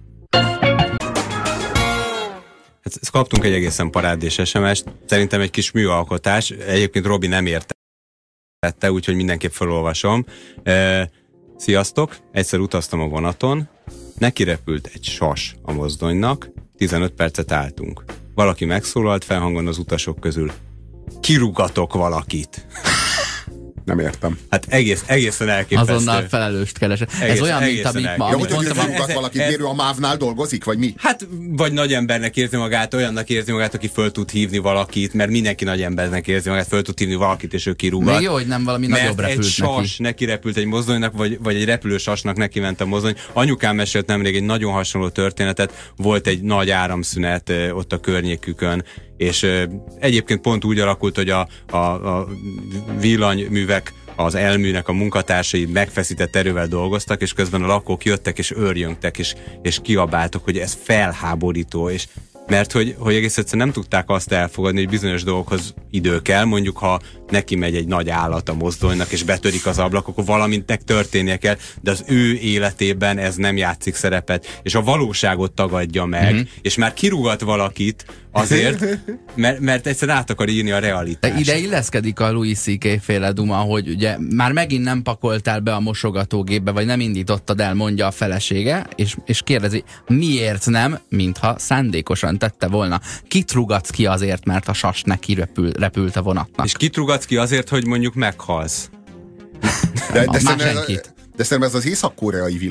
Hát, kaptunk egy egészen parádés SMS-t, szerintem egy kis műalkotás, egyébként Robi nem értette, úgyhogy mindenképp felolvasom. Sziasztok, egyszer utaztam a vonaton, neki repült egy sas a mozdonynak, 15 percet álltunk. Valaki megszólalt felhangon az utasok közül. Kirúgatok valakit. Nem értem. Hát egészen elképesztő. Azonnal felelőst keresett. Ez olyan, mint amit mondtam. Valaki bérő a MÁV-nál dolgozik, vagy mi? Hát, vagy nagy embernek érzi magát, olyannak érzi magát, aki föl tud hívni valakit, mert mindenki nagy embernek érzi magát, föl tud hívni valakit, és ő kirúgat. Még jó, hogy nem valami nagyobb repült egy sas neki repült egy mozdonynak, vagy egy repülő sasnak neki ment a mozdony. Anyukám mesélt nemrég egy nagyon hasonló történetet, volt egy nagy áramszünet ott a környékükön, és egyébként pont úgy alakult, hogy a villanyművek, az elműnek a munkatársai megfeszített erővel dolgoztak, és közben a lakók jöttek, és őrjöngtek, és kiabáltak, hogy ez felháborító, és mert hogy egész egyszerűen nem tudták azt elfogadni, hogy bizonyos dolgokhoz idő kell, mondjuk ha neki megy egy nagy állat a mozdonynak, és betörik az ablak, akkor valamintek történnie kell, de az ő életében ez nem játszik szerepet, és a valóságot tagadja meg, és már kirúgat valakit azért, mert egyszerűen át akar írni a realitást. Ide illeszkedik a Louis C.K. féle duma, hogy ugye már megint nem pakoltál be a mosogatógépbe, vagy nem indítottad el, mondja a felesége, és kérdezi, miért nem, mintha szándékosan tette volna. Kit rúgatsz ki azért, mert a sas neki repült a vonatnak? És kit rúgatsz ki azért, hogy mondjuk meghalsz? De szerintem ez az észak-koreai világ.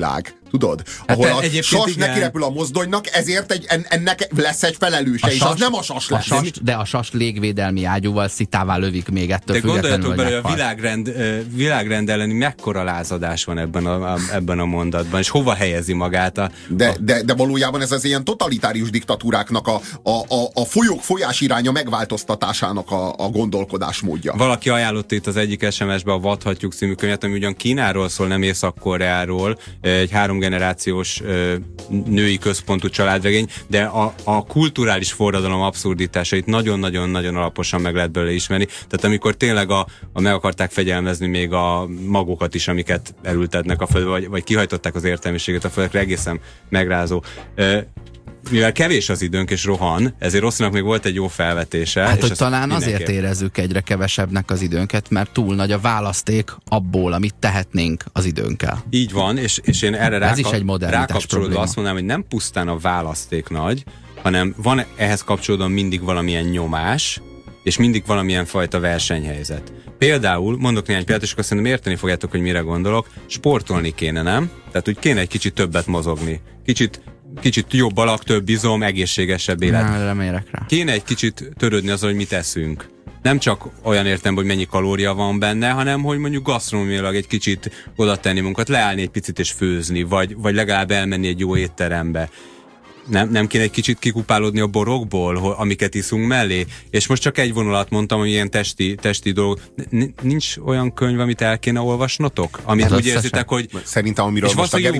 Tudod? Ahol a sas igen. neki repül a mozdonynak, ezért ennek lesz egy felelőse, és az nem a sas lesz. De a sas légvédelmi ágyúval szitává lövik még ettől de függetlenül. De gondoljatok bele, hogy a világrend elleni mekkora lázadás van ebben a mondatban, és hova helyezi magát De valójában ez az ilyen totalitárius diktatúráknak a folyók folyás iránya megváltoztatásának a gondolkodásmódja. Valaki ajánlott itt az egyik SMS-be a Vadhatjuk című könyvet, ami ugyan Kínáról szól, nem Észak-Koreáról, egy 3 generációs női központú családregény, de a kulturális forradalom abszurditásait nagyon-nagyon-nagyon alaposan meg lehet belőle ismerni. Tehát amikor tényleg meg akarták fegyelmezni még a magokat is, amiket elültetnek a földbe, vagy kihajtották az értelmiséget a földre, egészen megrázó. Mivel kevés az időnk és rohan, ezért Rosszinak még volt egy jó felvetése. Hát, és hogy talán azért érezzük egyre kevesebbnek az időnket, mert túl nagy a választék abból, amit tehetnénk az időnkkel. Így van, és én erre rákapcsolódva probléma. azt mondanám, hogy nem pusztán a választék nagy, hanem van ehhez kapcsolódóan mindig valamilyen nyomás, és mindig valamilyen fajta versenyhelyzet. Például, mondok néhány példát, és akkor szerintem érteni fogjátok, hogy mire gondolok, sportolni kéne, nem? Tehát, úgy kéne egy kicsit többet mozogni. Kicsit jobb alak, több izom, egészségesebb élet. Remélek rá. Kéne egy kicsit törődni azzal, hogy mit eszünk. Nem csak olyan értem, hogy mennyi kalória van benne, hanem hogy mondjuk gasztronómiailag egy kicsit oda tenni munkat, leállni egy picit és főzni, vagy legalább elmenni egy jó étterembe. Nem kéne egy kicsit kikupálódni a borokból, amiket iszunk mellé? És most csak egy vonalat mondtam, hogy ilyen testi dolog. Nincs olyan könyv, amit el kéne olvasnotok? Amit úgy érzitek, hogy... Szerintem, amiről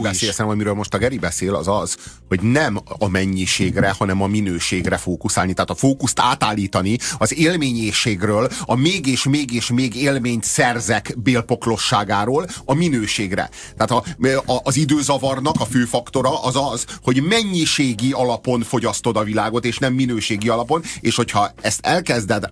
most a Geri beszél, az az, hogy nem a mennyiségre, hanem a minőségre fókuszálni. Tehát a fókuszt átállítani az élményészségről, a még és még és még élményt szerzek bélpoklosságáról a minőségre. Tehát az időzavarnak a fő faktora az az, hogy mennyiség alapon fogyasztod a világot, és nem minőségi alapon, és hogyha ezt elkezded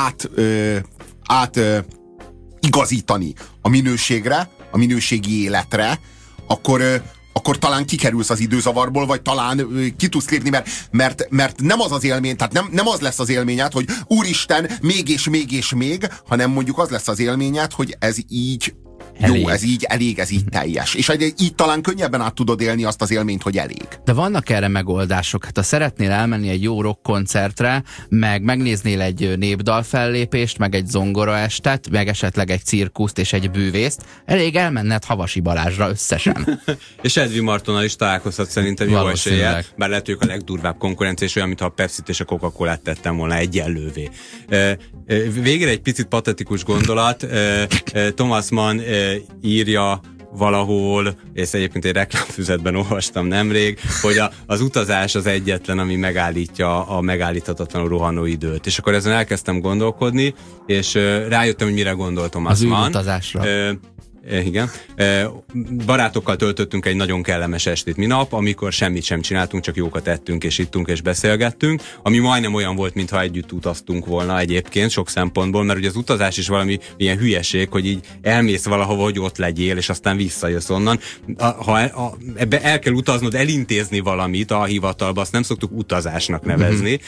igazítani a minőségre, a minőségi életre, akkor talán kikerülsz az időzavarból, vagy talán ki tudsz lépni, mert nem az az élmény, tehát nem az lesz az élményed, hogy úristen, még és még és még, hanem mondjuk az lesz az élményed, hogy ez így elég. Jó, ez így elég, ez így teljes. És így talán könnyebben át tudod élni azt az élményt, hogy elég. De vannak erre megoldások. Hát ha szeretnél elmenni egy jó rock koncertre, meg megnéznél egy népdal fellépést, meg egy zongoraestet, meg esetleg egy cirkuszt és egy bűvészt, elég elmenned Havasi Balázsra összesen. És Edwin Martonnal is találkozhat szerintem jó eséllyel, bár lehet, hogy ők a legdurvább konkurencia, és olyan, mintha a Pepsit és a Coca-Colát tettem volna egyenlővé. Végére egy picit patetikus gondolat. Thomas Mann írja valahol, és egyébként egy reklámfüzetben olvastam nemrég, hogy az utazás az egyetlen, ami megállítja a megállíthatatlanul rohanó időt. És akkor ezen elkezdtem gondolkodni, és rájöttem, hogy mire gondol Thomas Mann. Az űrutazásra. Igen. Barátokkal töltöttünk egy nagyon kellemes estét minap, amikor semmit sem csináltunk, csak jókat ettünk és ittunk és beszélgettünk, ami majdnem olyan volt, mintha együtt utaztunk volna egyébként sok szempontból, mert ugye az utazás is valami ilyen hülyeség, hogy így elmész valahova, hogy ott legyél, és aztán visszajössz onnan. Ebbe el kell utaznod, elintézni valamit a hivatalba, azt nem szoktuk utazásnak nevezni.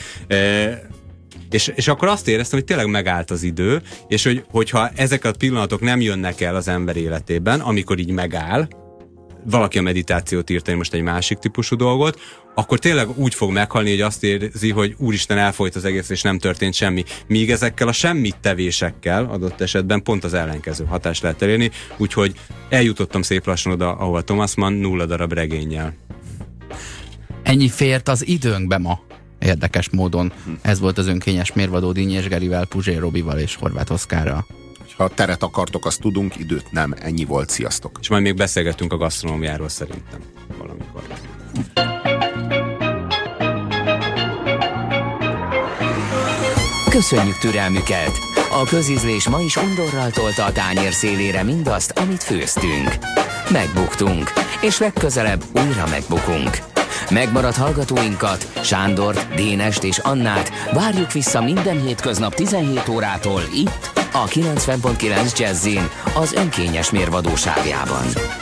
És akkor azt éreztem, hogy tényleg megállt az idő, és hogyha ezek a pillanatok nem jönnek el az ember életében, amikor így megáll, valaki a meditációt írta, most egy másik típusú dolgot, akkor tényleg úgy fog meghalni, hogy azt érzi, hogy úristen, elfolyt az egész, és nem történt semmi. Míg ezekkel a semmit tevésekkel adott esetben pont az ellenkező hatást lehet elérni, úgyhogy eljutottam szép lassan oda, ahol Thomas Mann 0 darab regénnyel. Ennyi fért az időnkbe ma. Érdekes módon. Ez volt az önkényes mérvadó Dínyés Gerivel, Puzsér Robival és Horváth Oszkárral. Ha teret akartok, azt tudunk, időt nem. Ennyi volt. Sziasztok! És majd még beszélgetünk a gasztronómiáról szerintem valamikor. Köszönjük türelmüket! A közízlés ma is undorral tolta a tányér szélére mindazt, amit főztünk. Megbuktunk, és legközelebb újra megbukunk. Megmaradt hallgatóinkat, Sándort, Dénest és Annát várjuk vissza minden hétköznap 17 órától itt, a 90.9 Jazzin, az önkényes mérvadóságjában.